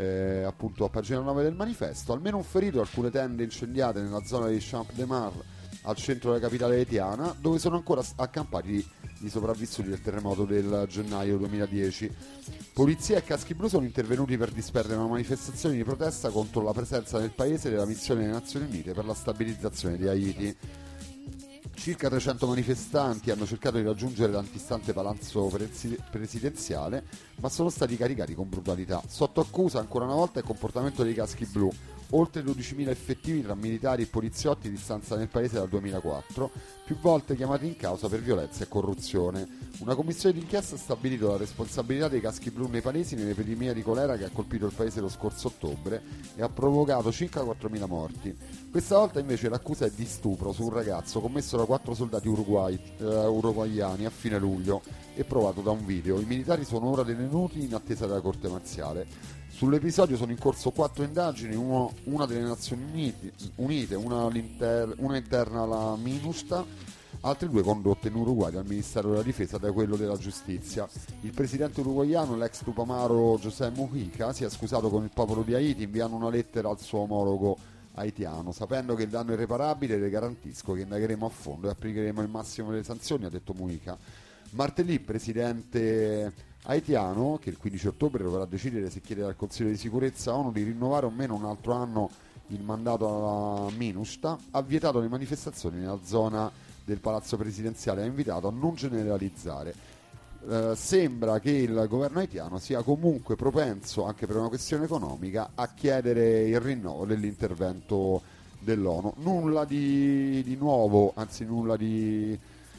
appunto a pagina 9 del manifesto. Almeno un ferito, alcune tende incendiate nella zona di Champ de Mars al centro della capitale haitiana, dove sono ancora accampati i sopravvissuti del terremoto del gennaio 2010. Polizia e caschi blu sono intervenuti per disperdere una manifestazione di protesta contro la presenza nel paese della missione delle Nazioni Unite per la stabilizzazione di Haiti. Circa 300 manifestanti hanno cercato di raggiungere l'antistante palazzo presidenziale, ma sono stati caricati con brutalità. Sotto accusa ancora una volta il comportamento dei caschi blu. Oltre 12.000 effettivi tra militari e poliziotti di stanza nel paese dal 2004, più volte chiamati in causa per violenza e corruzione. Una commissione d'inchiesta ha stabilito la responsabilità dei caschi blu nepalesi nell'epidemia di colera che ha colpito il paese lo scorso ottobre e ha provocato circa 4.000 morti. Questa volta invece l'accusa è di stupro su un ragazzo commesso da 4 soldati uruguaiani a fine luglio e provato da un video. I militari sono ora detenuti in attesa della corte marziale. Sull'episodio sono in corso 4 indagini, una delle Nazioni Unite, una interna alla MINUSTA, altre 2 condotte in Uruguay dal Ministero della Difesa e da quello della Giustizia. Il presidente uruguaiano, l'ex Tupamaro José Mujica, si è scusato con il popolo di Haiti inviando una lettera al suo omologo haitiano. Sapendo che il danno è irreparabile, le garantisco che indagheremo a fondo e applicheremo il massimo delle sanzioni, ha detto Mujica. Martedì il presidente haitiano, che il 15 ottobre dovrà decidere se chiedere al Consiglio di Sicurezza ONU di rinnovare o meno un altro anno il mandato alla MINUSTA, ha vietato le manifestazioni nella zona del palazzo presidenziale e ha invitato a non generalizzare. Sembra che il governo haitiano sia comunque propenso, anche per una questione economica, a chiedere il rinnovo dell'intervento dell'ONU. Nulla di nuovo, anzi nulla di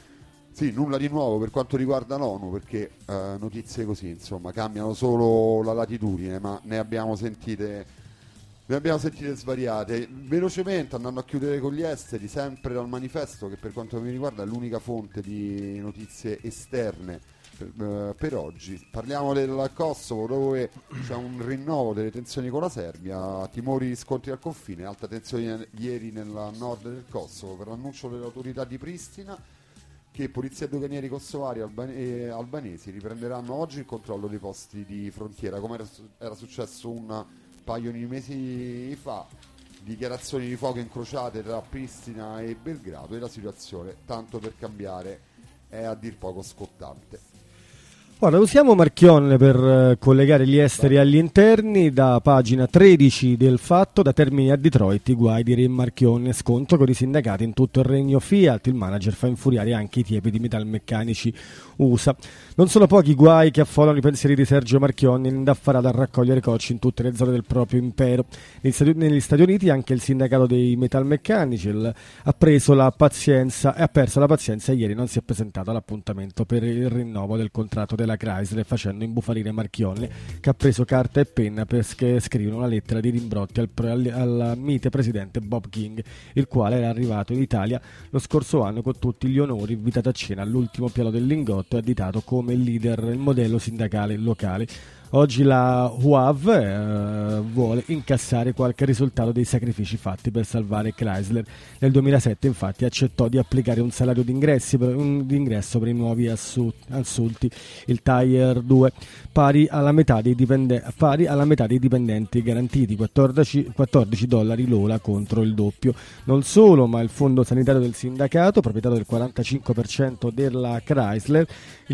nuovo per quanto riguarda l'ONU, perché notizie così, insomma, cambiano solo la latitudine, ma ne abbiamo sentite svariate. Velocemente, andando a chiudere con gli esteri, sempre dal Manifesto, che per quanto mi riguarda è l'unica fonte di notizie esterne per oggi. Parliamo del Kosovo, dove c'è un rinnovo delle tensioni con la Serbia, timori di scontri al confine, alta tensione ieri nel nord del Kosovo per l'annuncio delle autorità di Pristina che polizia e doganieri kosovari e albanesi riprenderanno oggi il controllo dei posti di frontiera, come era successo un paio di mesi fa. Dichiarazioni di fuoco incrociate tra Pristina e Belgrado, e la situazione, tanto per cambiare, è a dir poco scottante. Ora usiamo Marchionne per collegare gli esteri agli interni. Da pagina 13 del Fatto: da Termini a Detroit, i guai di Re Marchionne, scontro con i sindacati in tutto il regno Fiat, il manager fa infuriare anche i tiepidi metalmeccanici USA. Non sono pochi i guai che affollano i pensieri di Sergio Marchionne, indaffarato a raccogliere cocci in tutte le zone del proprio impero. Negli Stati Uniti anche il sindacato dei metalmeccanici ha perso la pazienza e ieri non si è presentato all'appuntamento per il rinnovo del contratto della Chrysler, facendo imbufalire Marchionne, che ha preso carta e penna per scrivere una lettera di rimbrotti al mite presidente Bob King, il quale era arrivato in Italia lo scorso anno con tutti gli onori, invitato a cena all'ultimo piano del Lingotto e additato come il modello sindacale locale. Oggi la UAV vuole incassare qualche risultato dei sacrifici fatti per salvare Chrysler. Nel 2007 infatti accettò di applicare un salario d'ingresso per i nuovi assunti, il Tier 2, pari alla metà dei dipendenti garantiti, $14 l'ora contro il doppio. Non solo, ma il fondo sanitario del sindacato, proprietario del 45% della Chrysler,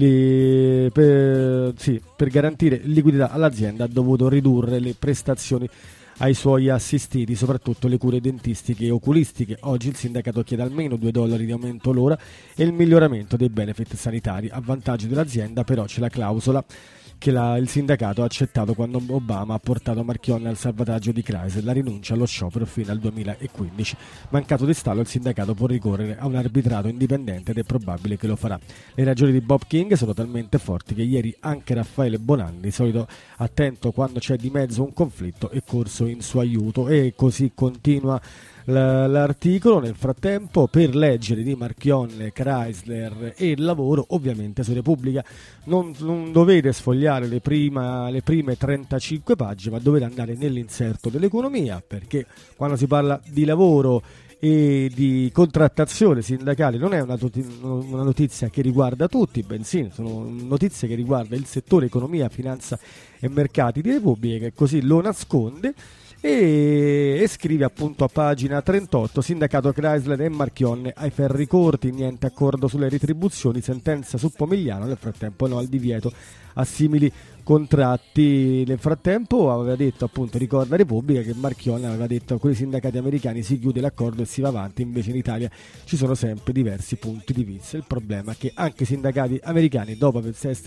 per garantire liquidità all'azienda ha dovuto ridurre le prestazioni ai suoi assistiti, soprattutto le cure dentistiche e oculistiche. Oggi il sindacato chiede almeno $2 di aumento l'ora e il miglioramento dei benefit sanitari. A vantaggio dell'azienda però c'è la clausola che il sindacato ha accettato quando Obama ha portato Marchionne al salvataggio di Chrysler, la rinuncia allo sciopero fino al 2015. Mancato di stallo, il sindacato può ricorrere a un arbitrato indipendente ed è probabile che lo farà. Le ragioni di Bob King sono talmente forti che ieri anche Raffaele Bonanni, di solito attento quando c'è di mezzo un conflitto, è corso in suo aiuto. E così continua l'articolo. Nel frattempo, per leggere di Marchionne, Chrysler e il lavoro, ovviamente su Repubblica non dovete sfogliare le prime 35 pagine, ma dovete andare nell'inserto dell'economia, perché quando si parla di lavoro e di contrattazione sindacale non è una notizia che riguarda tutti, bensì sono notizie che riguardano il settore economia, finanza e mercati di Repubblica, che così lo nasconde. e scrive appunto a pagina 38: sindacato Chrysler e Marchionne ai ferri corti, niente accordo sulle retribuzioni, sentenza su Pomigliano, nel frattempo no al divieto a simili contratti. Nel frattempo aveva detto, appunto, ricorda Repubblica, che Marchionne aveva detto con i sindacati americani si chiude l'accordo e si va avanti, invece in Italia ci sono sempre diversi punti di vista. Il problema è che anche i sindacati americani, dopo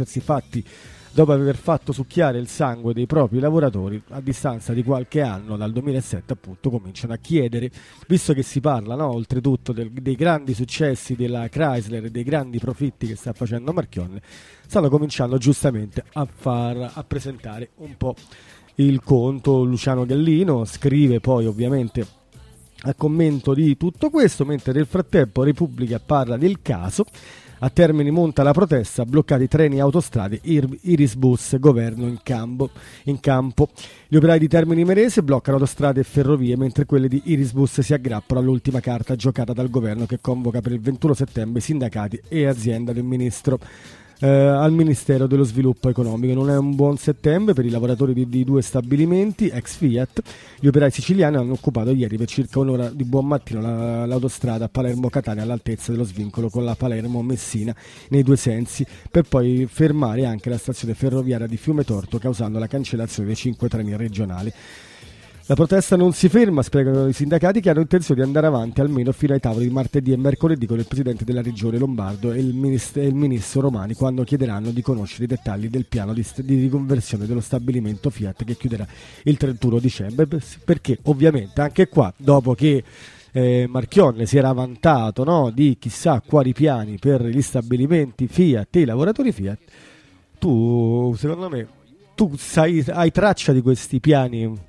aver fatto succhiare il sangue dei propri lavoratori, a distanza di qualche anno, dal 2007 appunto, cominciano a chiedere, visto che si parla, no, oltretutto dei grandi successi della Chrysler e dei grandi profitti che sta facendo Marchionne, stanno cominciando giustamente a presentare un po' il conto. Luciano Gallino scrive poi, ovviamente, a commento di tutto questo, mentre nel frattempo Repubblica parla del caso. A Termini monta la protesta, bloccati treni e autostrade, Irisbus, governo in campo. Gli operai di Termini Imerese bloccano autostrade e ferrovie, mentre quelli di Irisbus si aggrappano all'ultima carta giocata dal governo, che convoca per il 21 settembre sindacati e azienda del ministro. Al Ministero dello Sviluppo Economico. Non è un buon settembre per i lavoratori di due stabilimenti ex Fiat. Gli operai siciliani hanno occupato ieri per circa un'ora di buon mattino l'autostrada Palermo-Catania all'altezza dello svincolo con la Palermo-Messina nei due sensi, per poi fermare anche la stazione ferroviaria di Fiumetorto, causando la cancellazione dei 5 treni regionali. La protesta non si ferma, spiegano i sindacati, che hanno intenzione di andare avanti almeno fino ai tavoli di martedì e mercoledì con il presidente della regione Lombardo e il ministro Romani, quando chiederanno di conoscere i dettagli del piano di riconversione dello stabilimento Fiat che chiuderà il 31 dicembre, perché ovviamente anche qua, dopo che Marchionne si era vantato, no, di chissà quali piani per gli stabilimenti Fiat e i lavoratori Fiat, tu, secondo me, hai traccia di questi piani?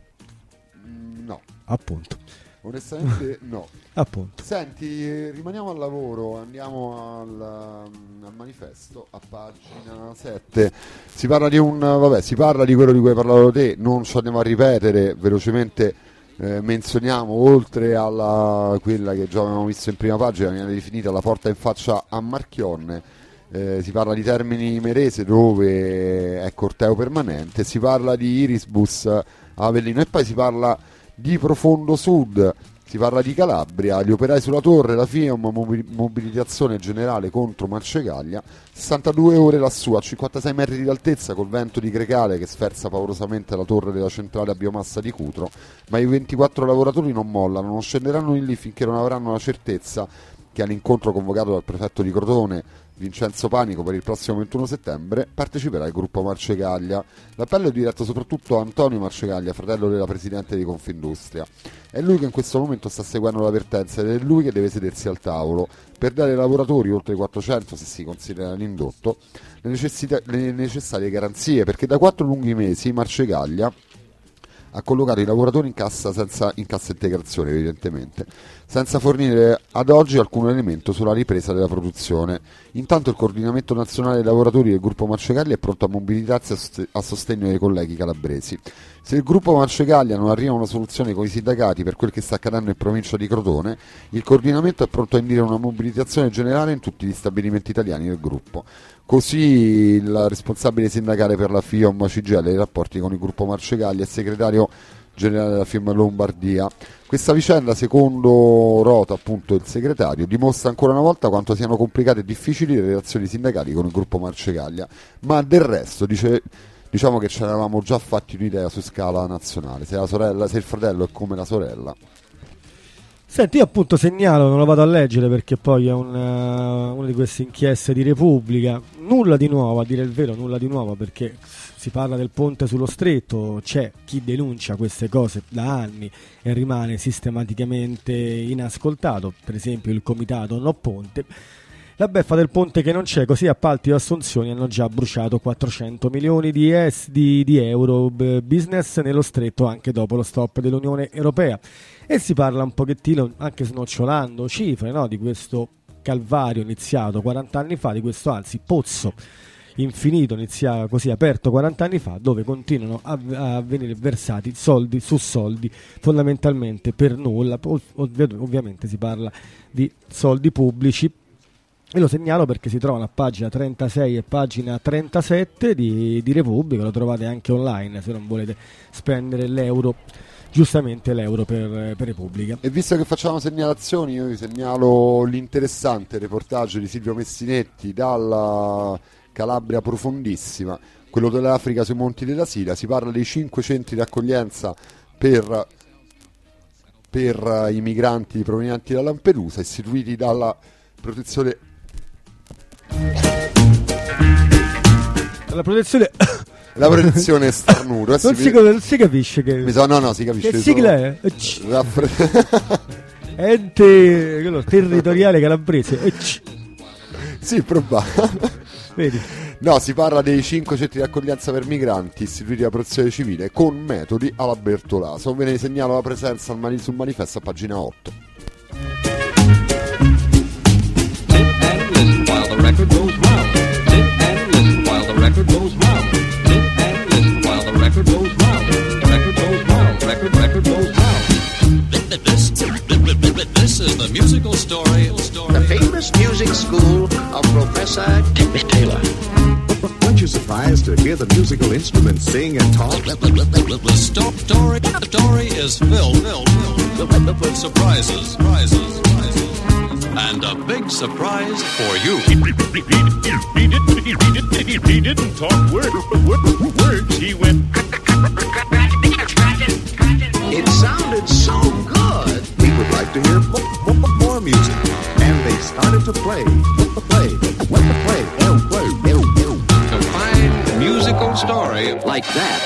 Appunto. Onestamente no. Appunto. Senti, rimaniamo al lavoro, andiamo al manifesto a pagina 7. Si parla di quello di cui hai parlato te, non ci andiamo a ripetere, velocemente menzioniamo, oltre alla quella che già avevamo visto in prima pagina, viene definita la porta in faccia a Marchionne. Si parla di Termini Imerese, dove è corteo permanente, si parla di Irisbus a Avellino, e poi si parla di Profondo Sud, si parla di Calabria, gli operai sulla torre, la FIOM, mobilitazione generale contro Marcegaglia, 62 ore lassù, a 56 metri di altezza, col vento di Grecale che sferza paurosamente la torre della centrale a biomassa di Cutro, ma i 24 lavoratori non mollano, non scenderanno in lì finché non avranno la certezza che all'incontro convocato dal prefetto di Crotone, Vincenzo Panico, per il prossimo 21 settembre parteciperà il gruppo Marcegaglia. L'appello è diretto soprattutto a Antonio Marcegaglia, fratello della presidente di Confindustria. È lui che in questo momento sta seguendo l'avvertenza ed è lui che deve sedersi al tavolo per dare ai lavoratori, oltre 400 se si considera l'indotto, le necessarie garanzie, perché da 4 lunghi mesi Marcegaglia ha collocato i lavoratori in cassa integrazione, evidentemente, senza fornire ad oggi alcun elemento sulla ripresa della produzione. Intanto il coordinamento nazionale dei lavoratori del gruppo Marcegaglia è pronto a mobilitarsi a sostegno dei colleghi calabresi. Se il gruppo Marcegaglia non arriva a una soluzione con i sindacati per quel che sta accadendo in provincia di Crotone, il coordinamento è pronto a indire una mobilitazione generale in tutti gli stabilimenti italiani del gruppo. Così il responsabile sindacale per la FIOM CGL dei rapporti con il gruppo Marcegaglia e segretario generale della FIOM Lombardia. Questa vicenda, secondo Rota, appunto il segretario, dimostra ancora una volta quanto siano complicate e difficili le relazioni sindacali con il gruppo Marcegaglia, ma del resto diciamo che ce l'avevamo già fatti un'idea su scala nazionale, se il fratello è come la sorella. Senti, io appunto segnalo, non lo vado a leggere perché poi è una di queste inchieste di Repubblica, nulla di nuovo, a dire il vero, nulla di nuovo, perché si parla del ponte sullo stretto, c'è chi denuncia queste cose da anni e rimane sistematicamente inascoltato, per esempio il comitato No Ponte. La beffa del ponte che non c'è, così appalti e assunzioni hanno già bruciato 400 milioni di euro business nello stretto anche dopo lo stop dell'Unione Europea. E si parla un pochettino, anche snocciolando cifre, no, di questo calvario iniziato 40 anni fa, di questo anzi pozzo infinito iniziato così aperto 40 anni fa, dove continuano a venire versati soldi su soldi fondamentalmente per nulla. Ovviamente si parla di soldi pubblici. E lo segnalo perché si trovano a pagina 36 e pagina 37 di Repubblica, lo trovate anche online se non volete spendere l'euro giustamente l'euro per Repubblica. E visto che facciamo segnalazioni, io vi segnalo l'interessante reportage di Silvio Messinetti dalla Calabria profondissima, quello dell'Africa sui monti della Siria. Si parla dei 5 centri di accoglienza per i migranti provenienti da Lampedusa, istituiti dalla protezione la protezione starnuto. Non si capisce che no, si capisce. Che sigla è? Ente territoriale calabrese. Sì, probabile. Vedi? No, si parla dei 5 centri di accoglienza per migranti istituiti da protezione civile con metodi alla Bertolaso. Ve ne segnalo la presenza sul manifesto a pagina 8. This is the musical story. The famous music school of Professor Taylor. Weren't you surprised to hear the musical instruments sing and talk? The story is filled with surprises. And a big surprise for you. He didn't talk words. He went. It sounded so good. We would like to hear more music. And they started to play. To find a musical story Like that.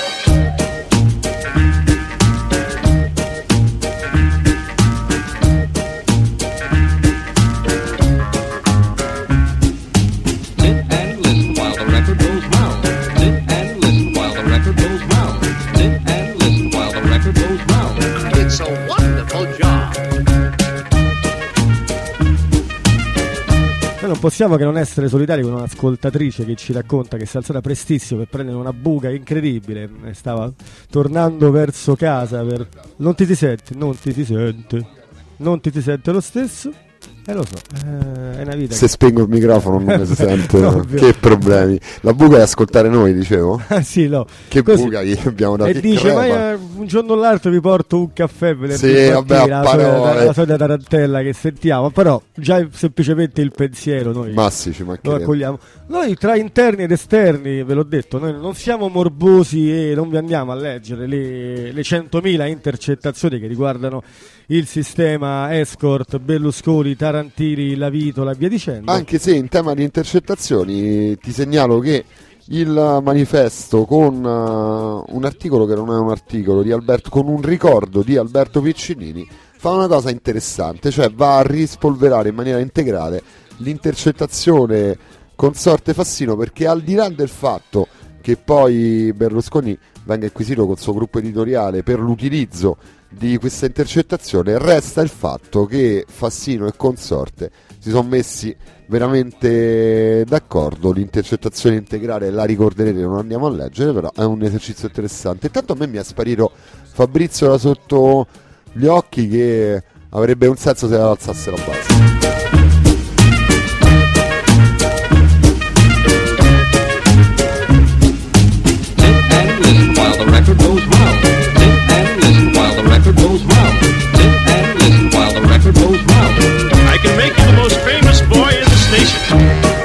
It's a wonderful job. Noi non possiamo che non essere solidari con un'ascoltatrice che ci racconta che si è alzata prestissimo per prendere una buca incredibile, stava tornando verso casa non ti sente lo stesso? Lo so, è una vita. Se spengo il microfono non mi si sente. No, che problemi. La buca è ascoltare noi, dicevo. Sì, no. Che così. buca che abbiamo dato. E dice, ma un giorno o l'altro vi porto un caffè venerdì mattina, la solita tarantella che sentiamo, però già semplicemente il pensiero noi lo accogliamo. Noi tra interni ed esterni, ve l'ho detto, noi non siamo morbosi e non vi andiamo a leggere le 100.000 intercettazioni che riguardano il sistema escort, Berlusconi, Tarantini, Lavitola e via dicendo. Anche se in tema di intercettazioni ti segnalo che il manifesto con un articolo che non è un articolo di Alberto, con un ricordo di Alberto Piccinini, fa una cosa interessante, cioè va a rispolverare in maniera integrale l'intercettazione consorte Fassino, perché al di là del fatto che poi Berlusconi venga inquisito col suo gruppo editoriale per l'utilizzo di questa intercettazione, resta il fatto che Fassino e consorte si sono messi veramente d'accordo. L'intercettazione integrale la ricorderete, non andiamo a leggere, però è un esercizio interessante. Intanto a me mi è sparito Fabrizio da sotto gli occhi, che avrebbe un senso se alzasse la base. I can make you the most famous boy in the station.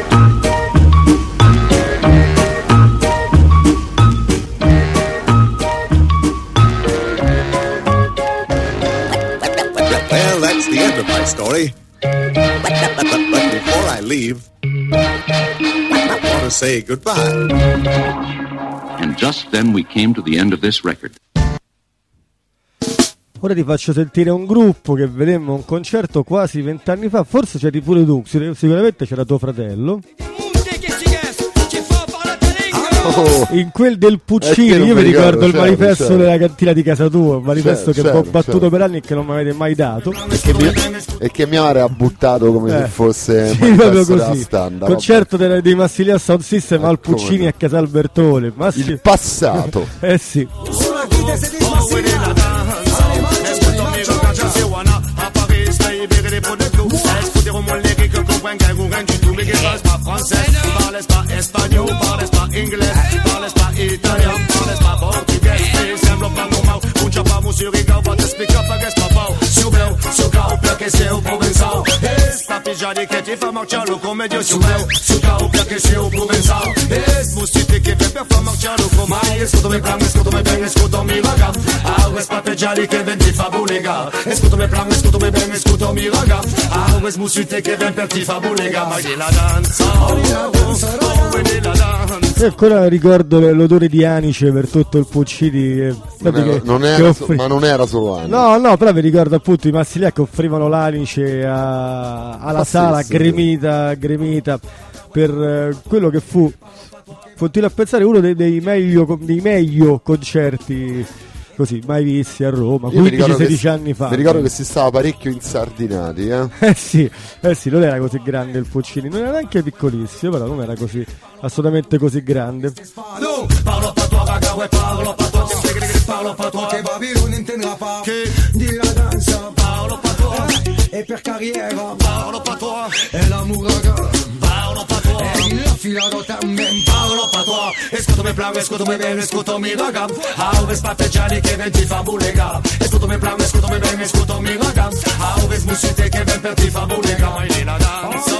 Well, that's the end of my story. But before I leave, I want to say goodbye. And just then we came to the end of this record. Ora ti faccio sentire un gruppo che vedemmo a un concerto quasi 20 anni fa, forse c'eri pure tu, sicuramente c'era tuo fratello. In quel del Puccini, io mi ricordo il manifesto della cantina di casa tua, un manifesto che ho battuto per anni e che non mi avete mai dato. E che mia madre ha buttato come se fosse proprio così. Standard. Concerto dei Massilia Sound System al Puccini a Casal Bertone. Il passato. Sì. Parles pas espagnol, parles pas inglés, parles pas italien, parles pas portugais. Sembra pas normal, un chapa se o Rigal vai te explicar pra que papau. Se o meu, se o carro pra aquecer o Provençal. Esse papi já de que te fa marcialo come Dio. Se o meu, se o carro pra aquecer o Provençal. Esse mosite que vem per fa marcialo come mai. Escutami plan, escutami bem, escutami raga. Esse papi já de que vem te fa bulega. Escutami plan, escutami bem, escutami raga. Esse mosite che vem per ti fa bulega. Ma di la danza, oh di la danza. E ancora ricordo l'odore di anice per tutto il Puccini. Ma non era solo anice. No, però vi ricordo appunto i Massilia che offrivano l'anice alla sala gremita per quello che fu. Continuo a pensare uno dei meglio concerti così mai visti a Roma 15-16 anni fa. Mi ricordo che si stava parecchio insardinati, sì, non era così grande il Puccini, non era neanche piccolissimo, però non era così assolutamente così grande. Parlo patois che Babilone intendrà pas di la danza. Parlo patois e per carriera. Parlo patois e l'amour raga. Parlo patois e il filato también. Parlo patois, escutami plan, escutami bene, escutami raga. Auves patteggiali che ven ti fa bulega. Escutami plan, escutami bene, escutami raga. Auves musite che ven per ti fa bulega. Ma in la danza,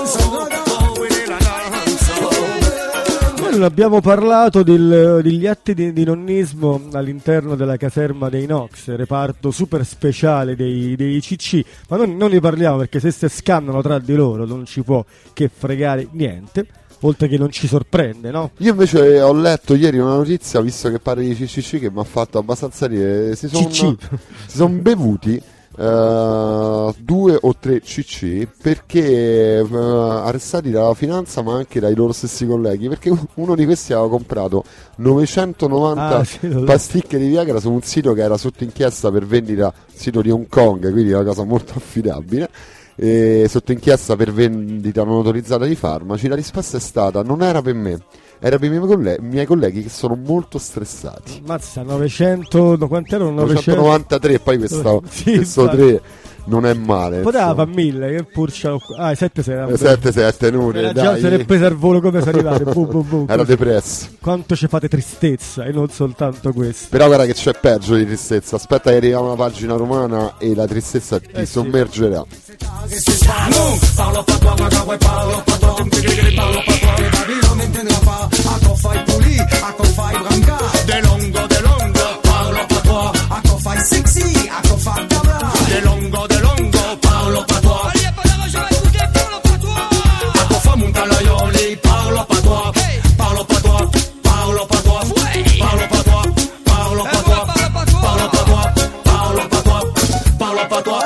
non abbiamo parlato degli atti di nonnismo all'interno della caserma dei Nox, reparto super speciale dei CC, ma non ne parliamo perché se scannano tra di loro non ci può che fregare niente, oltre che non ci sorprende, no? Io invece ho letto ieri una notizia, visto che parli di CCC, che mi ha fatto abbastanza ridere. Si sono bevuti 2 o 3 CC perché arrestati dalla finanza ma anche dai loro stessi colleghi, perché uno di questi aveva comprato 990 pasticche di Viagra su un sito che era sotto inchiesta per vendita, sito di Hong Kong, quindi una cosa molto affidabile, e sotto inchiesta per vendita non autorizzata di farmaci. La risposta è stata: non era per me, era per i miei colleghi che sono molto stressati. Mazza, 900, quanto erano? 993, poi questo 3 non è male. Poteva fare 1000, che pur c'ho... 7 nure, già se ne è presa al volo come si arrivare. Era depresso. Quanto ci fate tristezza e non soltanto questo. Però guarda che c'è peggio di tristezza. Aspetta che arriva una pagina romana e la tristezza ti sommergerà. Parlo patois, parlo patois, Babilone intendrà pas. A co fai puli, a co fai branca. De longo, parlo patois. A co fai sexy, a co fai cabra. De longo, parlo patois. A co fa montalaioli, parlo patois. Parlo patois, parlo patois. Parlo patois, parlo patois. Parlo patois, parlo patois. Parlo patois.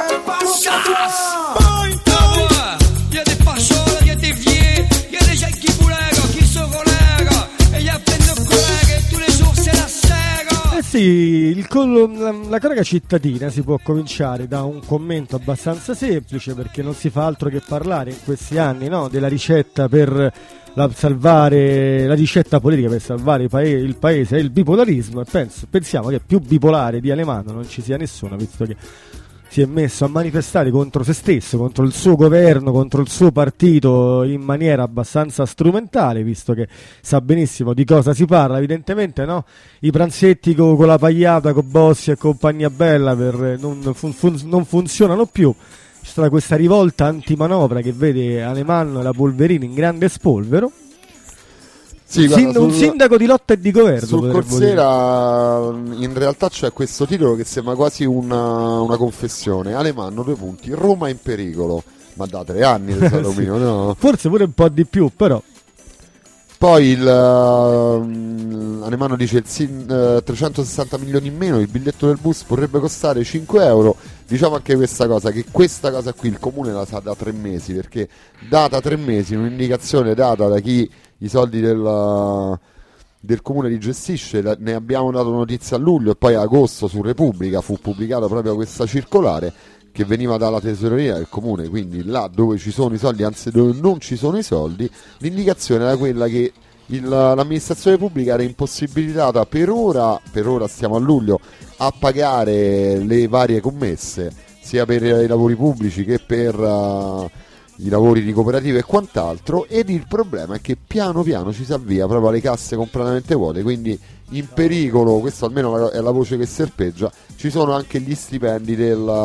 Sì, la cronaca cittadina si può cominciare da un commento abbastanza semplice, perché non si fa altro che parlare in questi anni, no, della ricetta per salvare la ricetta politica per salvare il paese è il bipolarismo, e pensiamo che più bipolare di Alemanno non ci sia nessuno, visto che si è messo a manifestare contro se stesso, contro il suo governo, contro il suo partito in maniera abbastanza strumentale, visto che sa benissimo di cosa si parla, evidentemente, no? I pranzetti con la pagliata, con Bossi e compagnia bella non funzionano più. C'è stata questa rivolta antimanovra che vede Alemanno e la Polverini in grande spolvero. Sì, un sindaco di lotta e di governo. Sul Corsera in realtà c'è questo titolo che sembra quasi una confessione. Alemanno 2 punti, Roma in pericolo. Ma da 3 anni del Salomino, sì. No? Forse pure un po' di più, però. Poi Alemanno dice 360 milioni in meno, il biglietto del bus potrebbe costare 5 euro. Diciamo anche questa cosa, che questa cosa qui il comune la sa da 3 mesi, perché data 3 mesi, un'indicazione data da chi i soldi del comune li gestisce, ne abbiamo dato notizia a luglio e poi a agosto su Repubblica fu pubblicata proprio questa circolare che veniva dalla tesoreria del comune, quindi là dove ci sono i soldi, anzi dove non ci sono i soldi, l'indicazione era quella che l'amministrazione pubblica era impossibilitata per ora stiamo a luglio, a pagare le varie commesse sia per i lavori pubblici che per i lavori di cooperative e quant'altro, ed il problema è che piano piano ci si avvia proprio alle casse completamente vuote, quindi in pericolo, questa almeno è la voce che serpeggia, ci sono anche gli stipendi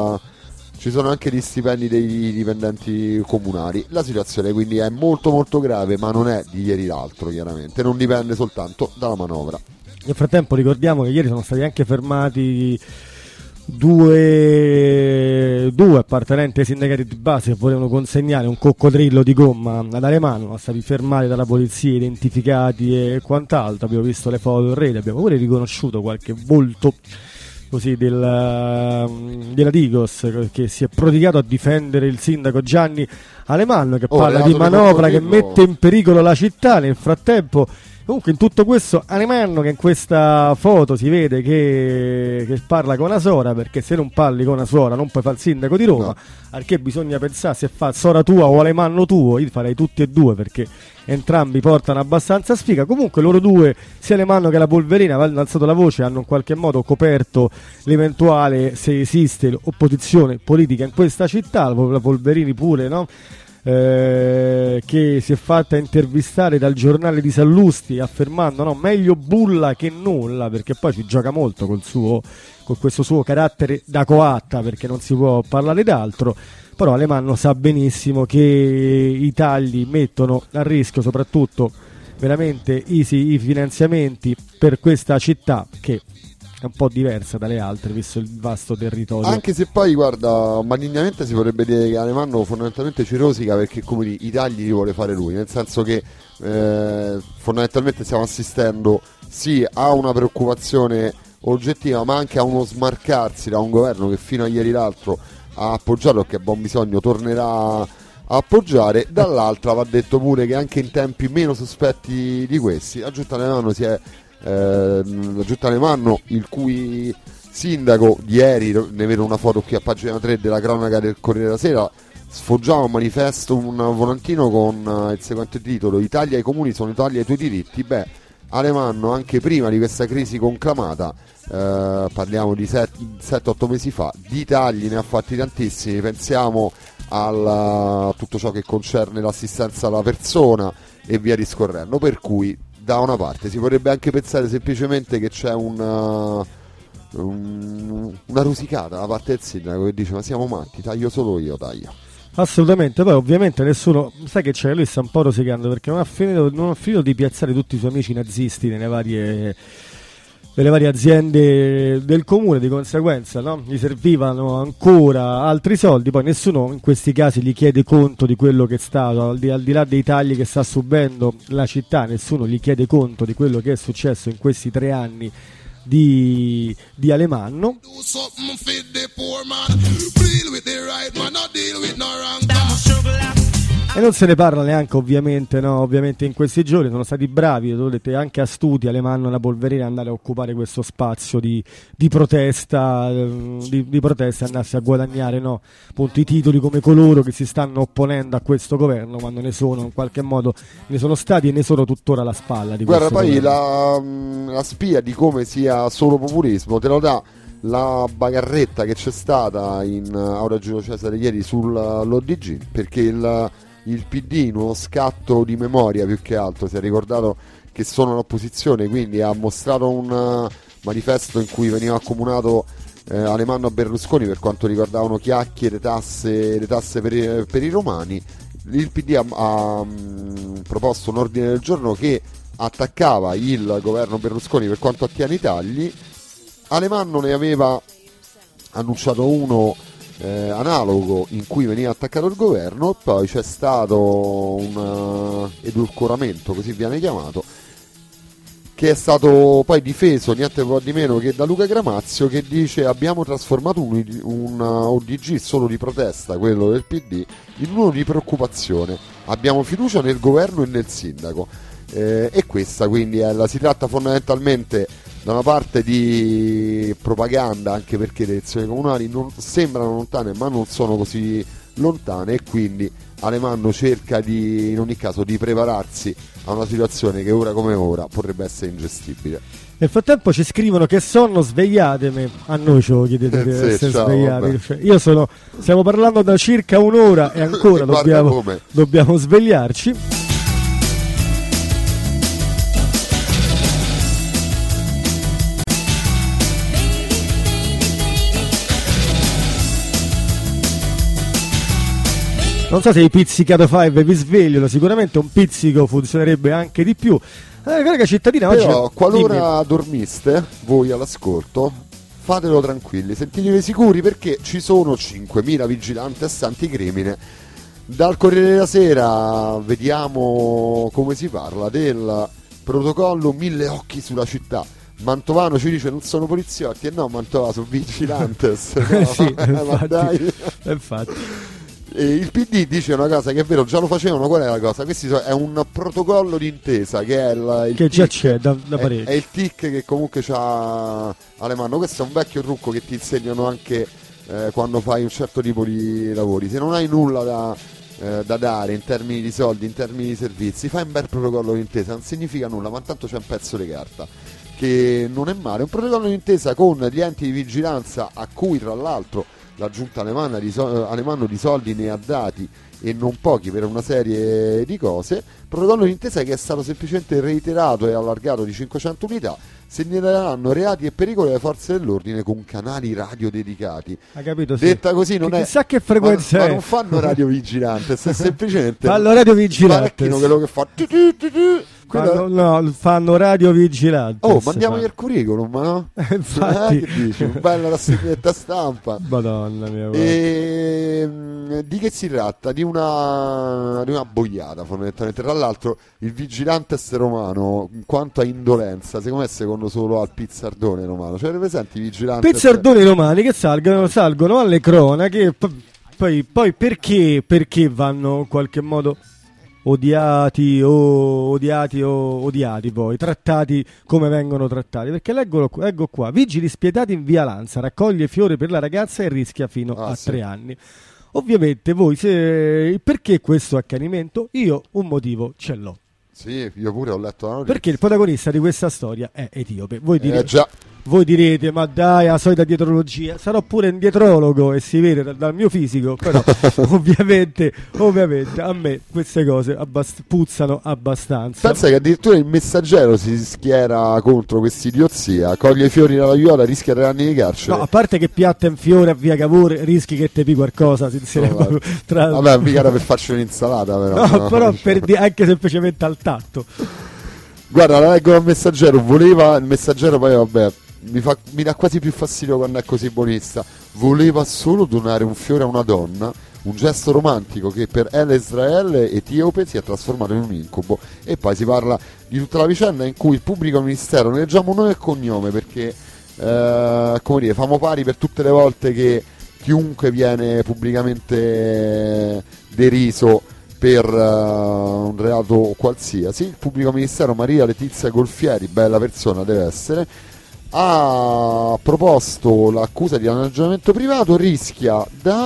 dei dipendenti comunali. La situazione quindi è molto molto grave, ma non è di ieri l'altro, chiaramente non dipende soltanto dalla manovra. Nel frattempo ricordiamo che ieri sono stati anche fermati due appartenenti ai sindacati di base che volevano consegnare un coccodrillo di gomma ad Alemanno. Sono stati fermati dalla polizia, identificati e quant'altro. Abbiamo visto le foto in rete, abbiamo pure riconosciuto qualche volto così della Digos che si è prodigato a difendere il sindaco Gianni Alemanno, che parla di manovra che mette in pericolo la città. Nel frattempo, comunque, in tutto questo Alemanno, che in questa foto si vede che parla con una sora, perché se non parli con una sora non puoi fare il sindaco di Roma, al che bisogna pensare se fa sora tua o Alemanno tuo. Io farei tutti e due, perché entrambi portano abbastanza sfiga. Comunque loro due, sia Alemanno che la Polverina, hanno alzato la voce, hanno in qualche modo coperto l'eventuale, se esiste, opposizione politica in questa città. La Polverini pure, no? Che si è fatta intervistare dal giornale di Sallusti affermando meglio bulla che nulla, perché poi ci gioca molto con questo suo carattere da coatta, perché non si può parlare d'altro. Però Alemanno sa benissimo che i tagli mettono a rischio soprattutto veramente i finanziamenti per questa città, che è un po' diversa dalle altre visto il vasto territorio. Anche se poi, guarda, malignamente si potrebbe dire che Alemanno fondamentalmente ci rosica, perché come i tagli li vuole fare lui, nel senso che fondamentalmente stiamo assistendo sì a una preoccupazione oggettiva, ma anche a uno smarcarsi da un governo che fino a ieri l'altro ha appoggiato, che a buon bisogno tornerà a appoggiare. Dall'altra va detto pure che anche in tempi meno sospetti di questi la Giunta Alemanno, il cui sindaco ieri, ne vedo una foto qui a pagina 3 della cronaca del Corriere della Sera, sfoggiava un manifesto, un volantino con il seguente titolo: Italia ai comuni sono Italia ai tuoi diritti. Alemanno, anche prima di questa crisi conclamata, parliamo di 7-8 mesi fa, di tagli ne ha fatti tantissimi. Pensiamo a tutto ciò che concerne l'assistenza alla persona e via discorrendo, per cui da una parte si potrebbe anche pensare semplicemente che c'è una rosicata da parte del sindaco che dice: ma siamo matti, taglio solo io, taglio. Assolutamente. Poi ovviamente nessuno, sai che c'è, lui sta un po' rosicando perché non ha finito di piazzare tutti i suoi amici nazisti nelle varie aziende del comune. Di conseguenza, no? Gli servivano ancora altri soldi. Poi nessuno in questi casi gli chiede conto di quello che è stato, al di là dei tagli che sta subendo la città, nessuno gli chiede conto di quello che è successo in questi 3 anni di Alemanno. E non se ne parla neanche ovviamente in questi giorni. Sono stati bravi, anche astuti Alemanno e la Polverina, andare a occupare questo spazio di protesta, di protesta, andarsi a guadagnare appunto i titoli come coloro che si stanno opponendo a questo governo, quando ne sono in qualche modo, ne sono stati e ne sono tuttora alla spalla di questo poi governo. La spia di come sia solo populismo te lo dà la bagarretta che c'è stata in Aula Giulio Cesare ieri sull'ODG, perché il PD, in uno scatto di memoria più che altro, si è ricordato che sono all'opposizione, quindi ha mostrato un manifesto in cui veniva accomunato Alemanno a Berlusconi per quanto riguardavano chiacchiere, le tasse per i romani. Il PD ha proposto un ordine del giorno che attaccava il governo Berlusconi per quanto attiene i tagli. Alemanno ne aveva annunciato uno analogo in cui veniva attaccato il governo, poi c'è stato un edulcoramento, così viene chiamato, che è stato poi difeso niente po' di meno che da Luca Gramazio, che dice: abbiamo trasformato un ODG solo di protesta, quello del PD, in uno di preoccupazione, abbiamo fiducia nel governo e nel sindaco. E questa quindi si tratta fondamentalmente da una parte di propaganda, anche perché le elezioni comunali non sembrano lontane ma non sono così lontane, e quindi Alemanno cerca in ogni caso di prepararsi a una situazione che ora come ora potrebbe essere ingestibile. Nel frattempo ci scrivono che sonno, svegliatemi. A noi ce lo chiedete di essere svegliati. Cioè, stiamo parlando da circa un'ora e ancora dobbiamo svegliarci. Non so se i pizzicato 5 vi svegliano, sicuramente un pizzico funzionerebbe anche di più. Raga cittadina, però oggi qualora dormiste voi all'ascolto, fatelo tranquilli, sentitevi sicuri, perché ci sono 5.000 vigilanti a Santicrimine. Dal Corriere della Sera vediamo come si parla del protocollo 1000 occhi sulla città. Mantovano ci dice non sono poliziotti, e no, Mantovano sono vigilantes. No? Sì, ma dai. Infatti. Il PD dice una cosa che è vero, già lo facevano. Qual è la cosa? Questo è un protocollo d'intesa che è il che tic, già c'è da parecchio. È il tic che comunque c'ha alle mani. Questo è un vecchio trucco che ti insegnano anche quando fai un certo tipo di lavori. Se non hai nulla da dare in termini di soldi, in termini di servizi, fai un bel protocollo d'intesa. Non significa nulla, ma tanto c'è un pezzo di carta che non è male. Un protocollo d'intesa con gli enti di vigilanza, a cui tra l'altro la giunta Alemanno di soldi ne ha dati, e non pochi, per una serie di cose. Protocollo d'intesa che è stato semplicemente reiterato e allargato di 500 unità. Segnaleranno reati e pericoli alle forze dell'ordine con canali radio dedicati. Ha capito? Detta così non è. Chissà che frequenza ma è. non fanno radiovigilante, semplicemente fanno radiovigilante. Quello che fa. Fanno radiovigilante. Oh, mandiamogli il curriculum, no? Infatti. Che dici? Una bella rassegnetta stampa. Madonna mia. Di che si tratta? Di una boiata, fondamentalmente. Tra l'altro il vigilantes romano, in quanto a indolenza, secondo me secondo solo al pizzardone romano. Cioè, presenti i vigilantes pizzardoni romani che salgono alle cronache. Poi perché vanno in qualche modo odiati, poi trattati come vengono trattati? Perché leggo qua: vigili spietati in via Lanza, raccoglie fiori per la ragazza e rischia fino a 3 anni. Ovviamente voi perché questo accanimento? Io un motivo ce l'ho. Sì, io pure ho letto la notizia. Perché il protagonista di questa storia è etiope. Voi già. direte, ma dai, la solita dietrologia. Sarò pure un dietrologo e si vede dal mio fisico, però ovviamente a me queste cose puzzano abbastanza. Pensa che addirittura il Messaggero si schiera contro questa idiozia. Coglie i fiori dalla viola, rischia 3 anni di carcere. No, a parte che piatta in fiore a via Cavour, rischi che te pi qualcosa. Vabbè, mica era per farci un'insalata, però. No, però anche semplicemente al tatto. Guarda, la leggo al Messaggero. Il Messaggero, poi vabbè, mi dà quasi più fastidio quando è così buonista. Voleva solo donare un fiore a una donna, un gesto romantico che per El Israele etiope si è trasformato in un incubo. E poi si parla di tutta la vicenda in cui il pubblico ministero, ne leggiamo nome e cognome, perché come dire, famo pari per tutte le volte che chiunque viene pubblicamente deriso per un reato qualsiasi. Il pubblico ministero Maria Letizia Golfieri, bella persona deve essere, ha proposto l'accusa di danneggiamento privato, rischia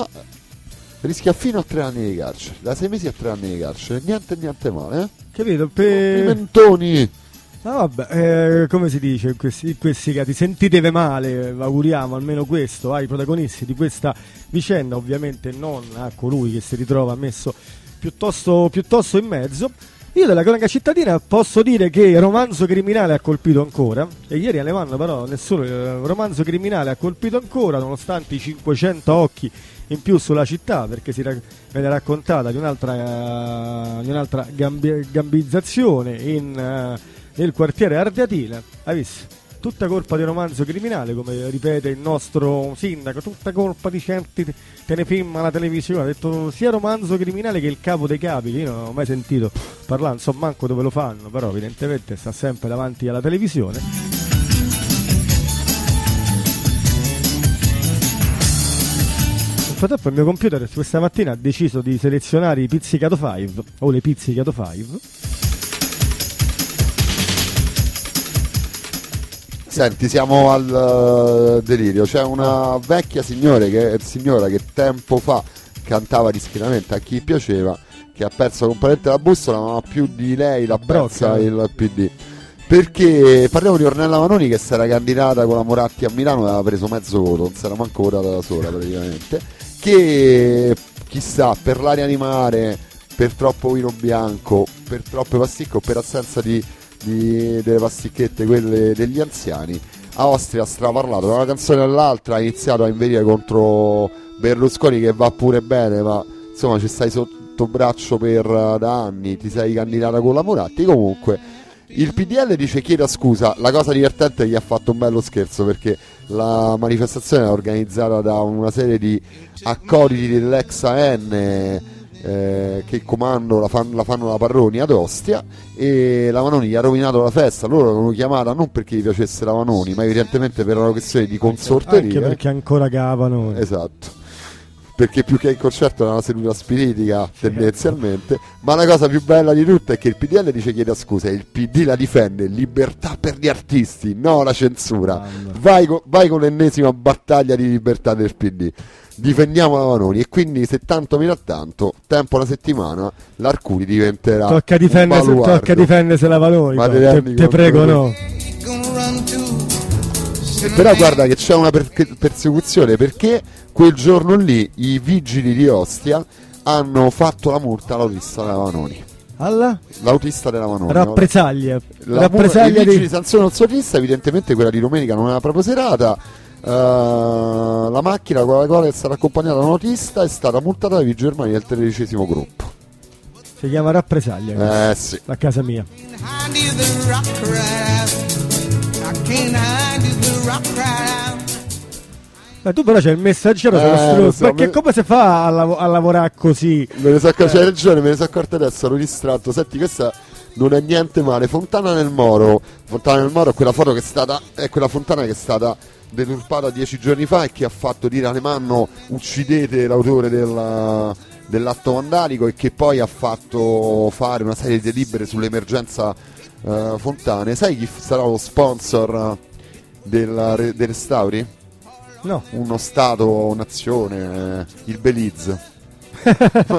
fino a 3 anni di carcere, da 6 mesi a 3 anni di carcere, niente male, capito? Complimentoni. Vabbè, come si dice in questi casi, sentitevi male, auguriamo almeno questo ai protagonisti di questa vicenda, ovviamente non a colui che si ritrova messo piuttosto in mezzo. Io della cronaca cittadina posso dire che il romanzo criminale ha colpito ancora, e ieri Alemanno però nessuno, il romanzo criminale ha colpito ancora, nonostante i 500 occhi in più sulla città, perché viene raccontata di un'altra gambizzazione nel quartiere Ardeatina. Hai visto? Tutta colpa di romanzo criminale, come ripete il nostro sindaco, tutta colpa di certi telefilm alla televisione. Ha detto sia romanzo criminale che il capo dei capi, che io non ho mai sentito parlare, non so manco dove lo fanno, però evidentemente sta sempre davanti alla televisione. Nel frattempo il mio computer questa mattina ha deciso di selezionare i Pizzicato 5 o le Pizzicato 5. Senti, siamo al delirio. C'è una vecchia signora che tempo fa cantava discretamente a chi piaceva, che ha perso completamente la bussola, ma più di lei l'ha persa il PD. perché parliamo di Ornella Vanoni, che si era candidata con la Moratti a Milano e aveva preso mezzo voto, non si era manco votata da sola praticamente, che chissà, per l'aria di mare, per troppo vino bianco, per troppe pasticche o per assenza delle pasticchette, quelle degli anziani, a Ostia ha straparlato da una canzone all'altra, ha iniziato a inveire contro Berlusconi, che va pure bene, ma insomma ci stai sotto braccio da anni, ti sei candidata con la Moratti. Comunque il PDL dice chieda scusa. La cosa divertente è che gli ha fatto un bello scherzo, perché la manifestazione è organizzata da una serie di accoliti dell'ex AN che comando la fanno la Parroni ad Ostia, e la Vanoni gli ha rovinato la festa. Loro l'avevano chiamata non perché gli piacesse la Vanoni, ma evidentemente per una questione di consorteria, anche perché ancora cavano. Esatto, perché più che il concerto era una seduta spiritica tendenzialmente. Ma la cosa più bella di tutto è che il PDL dice chieda scusa e il PD la difende, libertà per gli artisti, no la censura. Vai con l'ennesima battaglia di libertà del PD, difendiamo la Vanoni. E quindi se tanto mira tanto, tempo una settimana, l'Arcuri diventerà tocca difendersi la Vanoni, te prego, no. Però guarda che c'è una persecuzione, perché quel giorno lì i vigili di Ostia hanno fatto la multa all'autista della Vanoni. L'autista della Vanoni. Rappresaglia. I vigili sanzionano il suo autista, evidentemente quella di domenica non era proprio serata. La macchina con la quale è stata accompagnata da un autista è stata multata dai vigili germani del 13° gruppo. Si chiama Rappresaglia. Sì. A casa mia. Tu però c'è il messaggero, perché come si fa a lavorare così? C'hai ragione, me ne sono accorto adesso, ero distratto. Senti, questa non è niente male. Fontana nel Moro è quella foto che è quella fontana che è stata deturpata 10 giorni fa e che ha fatto dire alle Manno uccidete l'autore dell'atto vandalico, e che poi ha fatto fare una serie di delibere sull'emergenza fontane. Sai chi sarà lo sponsor dei restauri? No. Uno stato, nazione, il Belize. Ma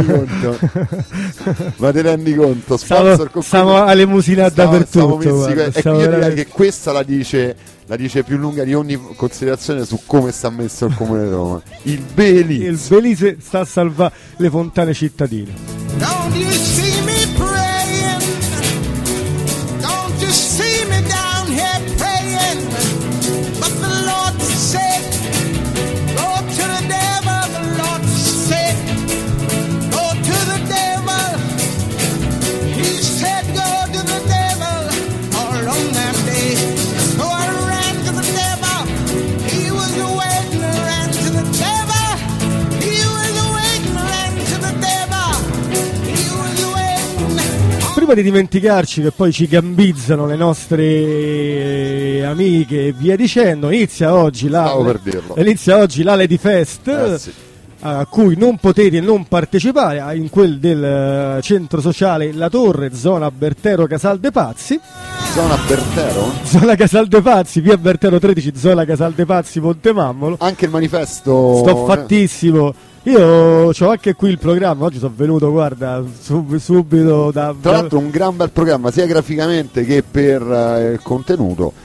te rendi conto? Sponsor siamo alle musine dappertutto. E io direi che questa la dice più lunga di ogni considerazione su come sta messo il Comune di Roma. Il Belize sta a salvare le fontane cittadine. Don't you see me praying? Don't you see me down here praying? But the Lord said, go to the devil. The Lord said, go to the devil. He said, go to the devil. All on that day, so I ran to the devil. He was waiting, ran to the devil. He was waiting, ran to the devil. He was waiting. Prima di dimenticarci che poi ci gambizzano le nostre amiche e via dicendo, inizia oggi la Lady Fest, sì, a cui non potete non partecipare, in quel del centro sociale La Torre, zona Bertero Casal de Pazzi. Zona Bertero? Zona Casal de Pazzi, via Bertero 13, zona Casal de Pazzi, Ponte Mammolo. Anche il manifesto. Sto fattissimo. Io ho anche qui il programma, oggi sono venuto, guarda, subito da... Tra l'altro un gran bel programma, sia graficamente che per il contenuto.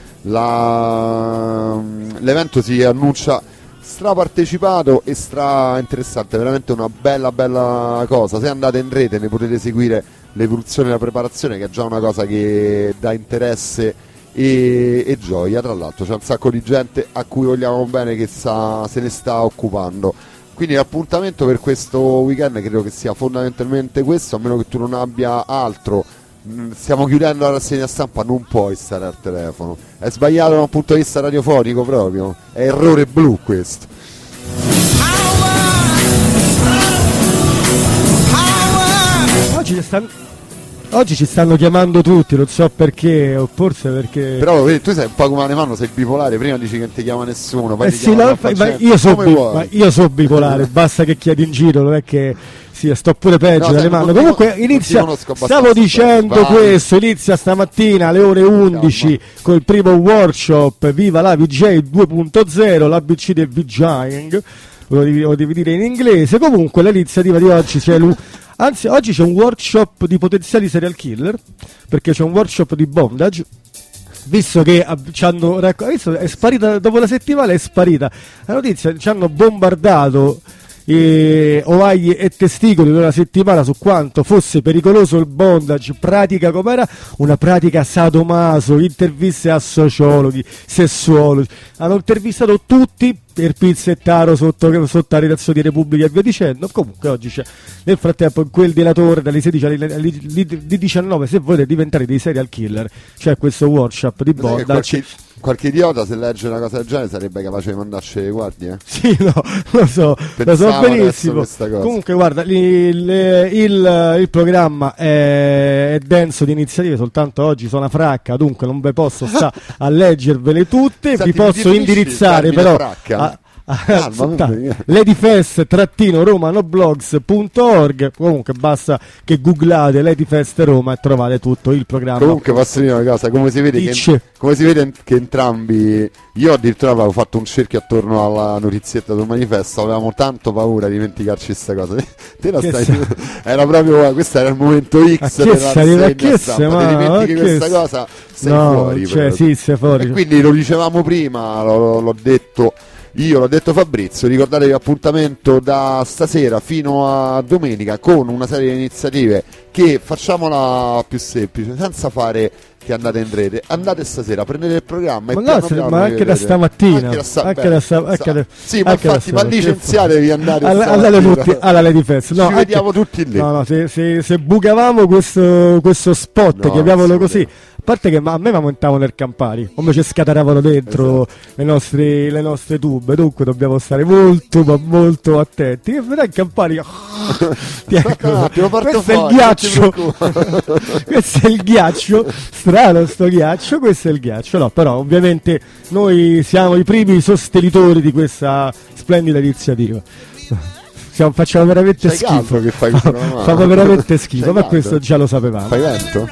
L'evento si annuncia strapartecipato e stra interessante, veramente una bella cosa. Se andate in rete ne potete seguire l'evoluzione e la preparazione, che è già una cosa che dà interesse e gioia. Tra l'altro c'è un sacco di gente a cui vogliamo bene che se ne sta occupando. Quindi l'appuntamento per questo weekend credo che sia fondamentalmente questo, a meno che tu non abbia altro. Stiamo chiudendo la rassegna stampa, non puoi stare al telefono. È sbagliato da un punto di vista radiofonico proprio. È errore blu questo. Oggi ci stanno chiamando tutti, non so perché, o forse perché... Però vedi, tu sei un po' come Alemanno, sei bipolare, prima dici che non ti chiama nessuno, poi sì, io so bipolare, basta che chiedi in giro, non è che sto pure peggio Alemanno. Comunque stavo dicendo questo, inizia stamattina alle ore 11 col primo workshop Viva la VJ 2.0, l'ABC del VJing, lo devi dire in inglese. Comunque l'iniziativa di oggi c'è Anzi, oggi c'è un workshop di potenziali serial killer, perché c'è un workshop di bondage. Visto che ci hanno è sparita dopo la settimana, è sparita la notizia, ci hanno bombardato ovagli e testicoli per una settimana su quanto fosse pericoloso il bondage, pratica com'era una pratica sadomaso, interviste a sociologhi, sessuologi, hanno intervistato tutti per pizzettaro sotto la redazione di Repubblica e via dicendo. Comunque oggi c'è, nel frattempo, in quel della Torre dalle 16 alle 19, se volete diventare dei serial killer, c'è questo workshop di bondage. Qualche idiota, se legge una cosa del genere, sarebbe capace di mandarci le guardie? Sì, no, lo so benissimo. Comunque guarda, il programma è denso di iniziative, soltanto oggi sono a fracca, dunque non ve posso sta a leggervele tutte. Senti, vi posso indirizzare però ladyfest-romanoblogs.org. Comunque basta che googlate Ladyfest Roma e trovate tutto il programma. Comunque posso dire una cosa, come si vede che entrambi, io addirittura avevo fatto un cerchio attorno alla notizietta del manifesto, avevamo tanto paura di dimenticarci questa cosa. Te la stai era proprio, questo era il momento X della stampa, ti dimentichi questa cosa, sei fuori, sì, sei fuori. E quindi lo dicevamo prima, l'ho detto io, l'ho detto Fabrizio, ricordatevi appuntamento da stasera fino a domenica con una serie di iniziative che facciamola più semplice, senza fare che andate in rete, andate stasera, prendete il programma ma anche da stamattina, sì, ma infatti, ma licenziatevi, andate alla Ladyfest, ci vediamo tutti lì. Se bucavamo questo spot, chiamiamolo così, a parte che a me mi montavano nel Campari, come ci scatenavano dentro le nostre tube, dunque dobbiamo stare molto ma molto attenti. Che vedrai il Campari questo è il ghiaccio questo è il ghiaccio, strano sto ghiaccio, questo è il ghiaccio. No, però ovviamente noi siamo i primi sostenitori di questa splendida iniziativa. Facciamo veramente schifo, che fai facciamo veramente schifo, ma questo già lo sapevamo. Fai vento?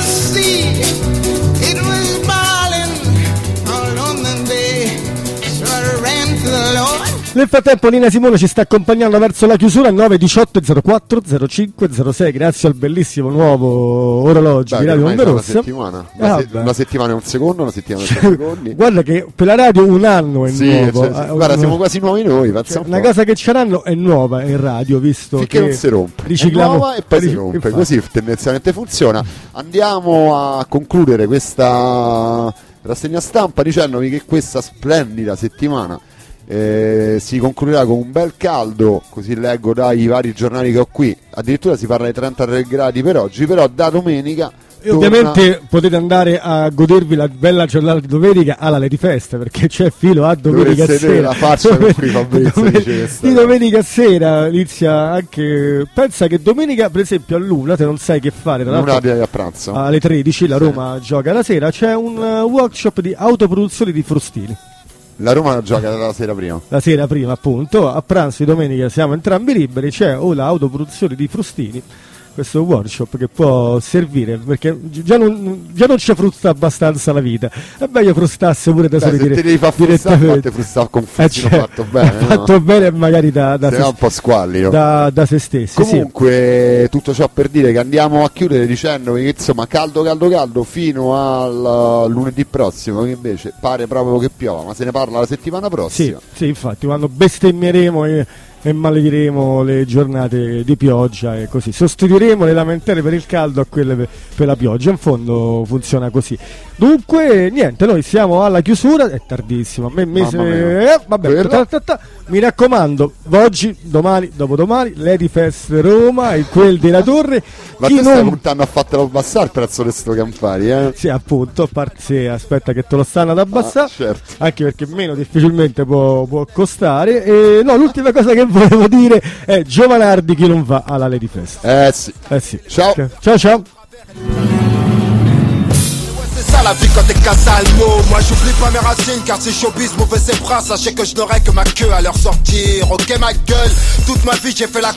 Nel frattempo Nina Simone ci sta accompagnando verso la chiusura, 9:18 04 05 06, grazie al bellissimo nuovo orologio di Radio Onda Rossa. Una settimana è un secondo, una settimana è 3 secondi. Guarda che per la radio un anno è nuovo. Guarda, siamo quasi nuovi noi, una cosa che c'hanno è nuova in radio, visto finché che non si rompe, ricicliamo, è nuova e poi si rompe, così tendenzialmente funziona. Andiamo a concludere questa rassegna stampa dicendovi che questa splendida settimana si concluderà con un bel caldo, così leggo dai vari giornali che ho qui, addirittura si parla di 33 gradi per oggi, però da domenica e ovviamente potete andare a godervi la bella giornata di domenica alla Ladyfest, perché c'è filo a domenica sera. La faccia con cui Fabrizio di domenica sera inizia anche, pensa che domenica per esempio all'una, se non sai che fare, a pranzo alle 13 la Roma gioca la sera, c'è un workshop di autoproduzione di frustini. La Roma gioca la sera prima. La sera prima, appunto, a pranzo di domenica siamo entrambi liberi, c'è l'autoproduzione di frustini, questo workshop che può servire, perché già non ci frusta abbastanza la vita, è meglio frustasse pure da soli direttamente. Frustare con frustino fatto bene, fatto bene magari da un po' squallido da se stessi. Comunque tutto ciò per dire che andiamo a chiudere dicendovi che insomma caldo fino al lunedì prossimo, che invece pare proprio che piova, ma se ne parla la settimana prossima. Sì, infatti quando bestemmieremo e malediremo le giornate di pioggia e così sostituiremo le lamentele per il caldo a quelle per la pioggia, in fondo funziona così. Dunque niente, noi siamo alla chiusura, è tardissimo, mi raccomando, oggi, domani, dopodomani Ladyfest Roma e quel della Torre. Ma tu stai puntando a fartelo abbassare il prezzo di sto Campari, Sì, appunto, aspetta che te lo stanno ad abbassare, certo. Anche perché meno difficilmente può costare. E no, l'ultima cosa che volevo dire è Giovanardi chi non va alla Ladyfest. Sì. Ciao. C'est ça la vie quand t'es Casalmo. Moi j'oublie pas mes racines car si showbiz m'ouvrait ses bras, sachez que je n'aurai que ma queue à leur sortir. Ok ma gueule, toute ma vie j'ai fait la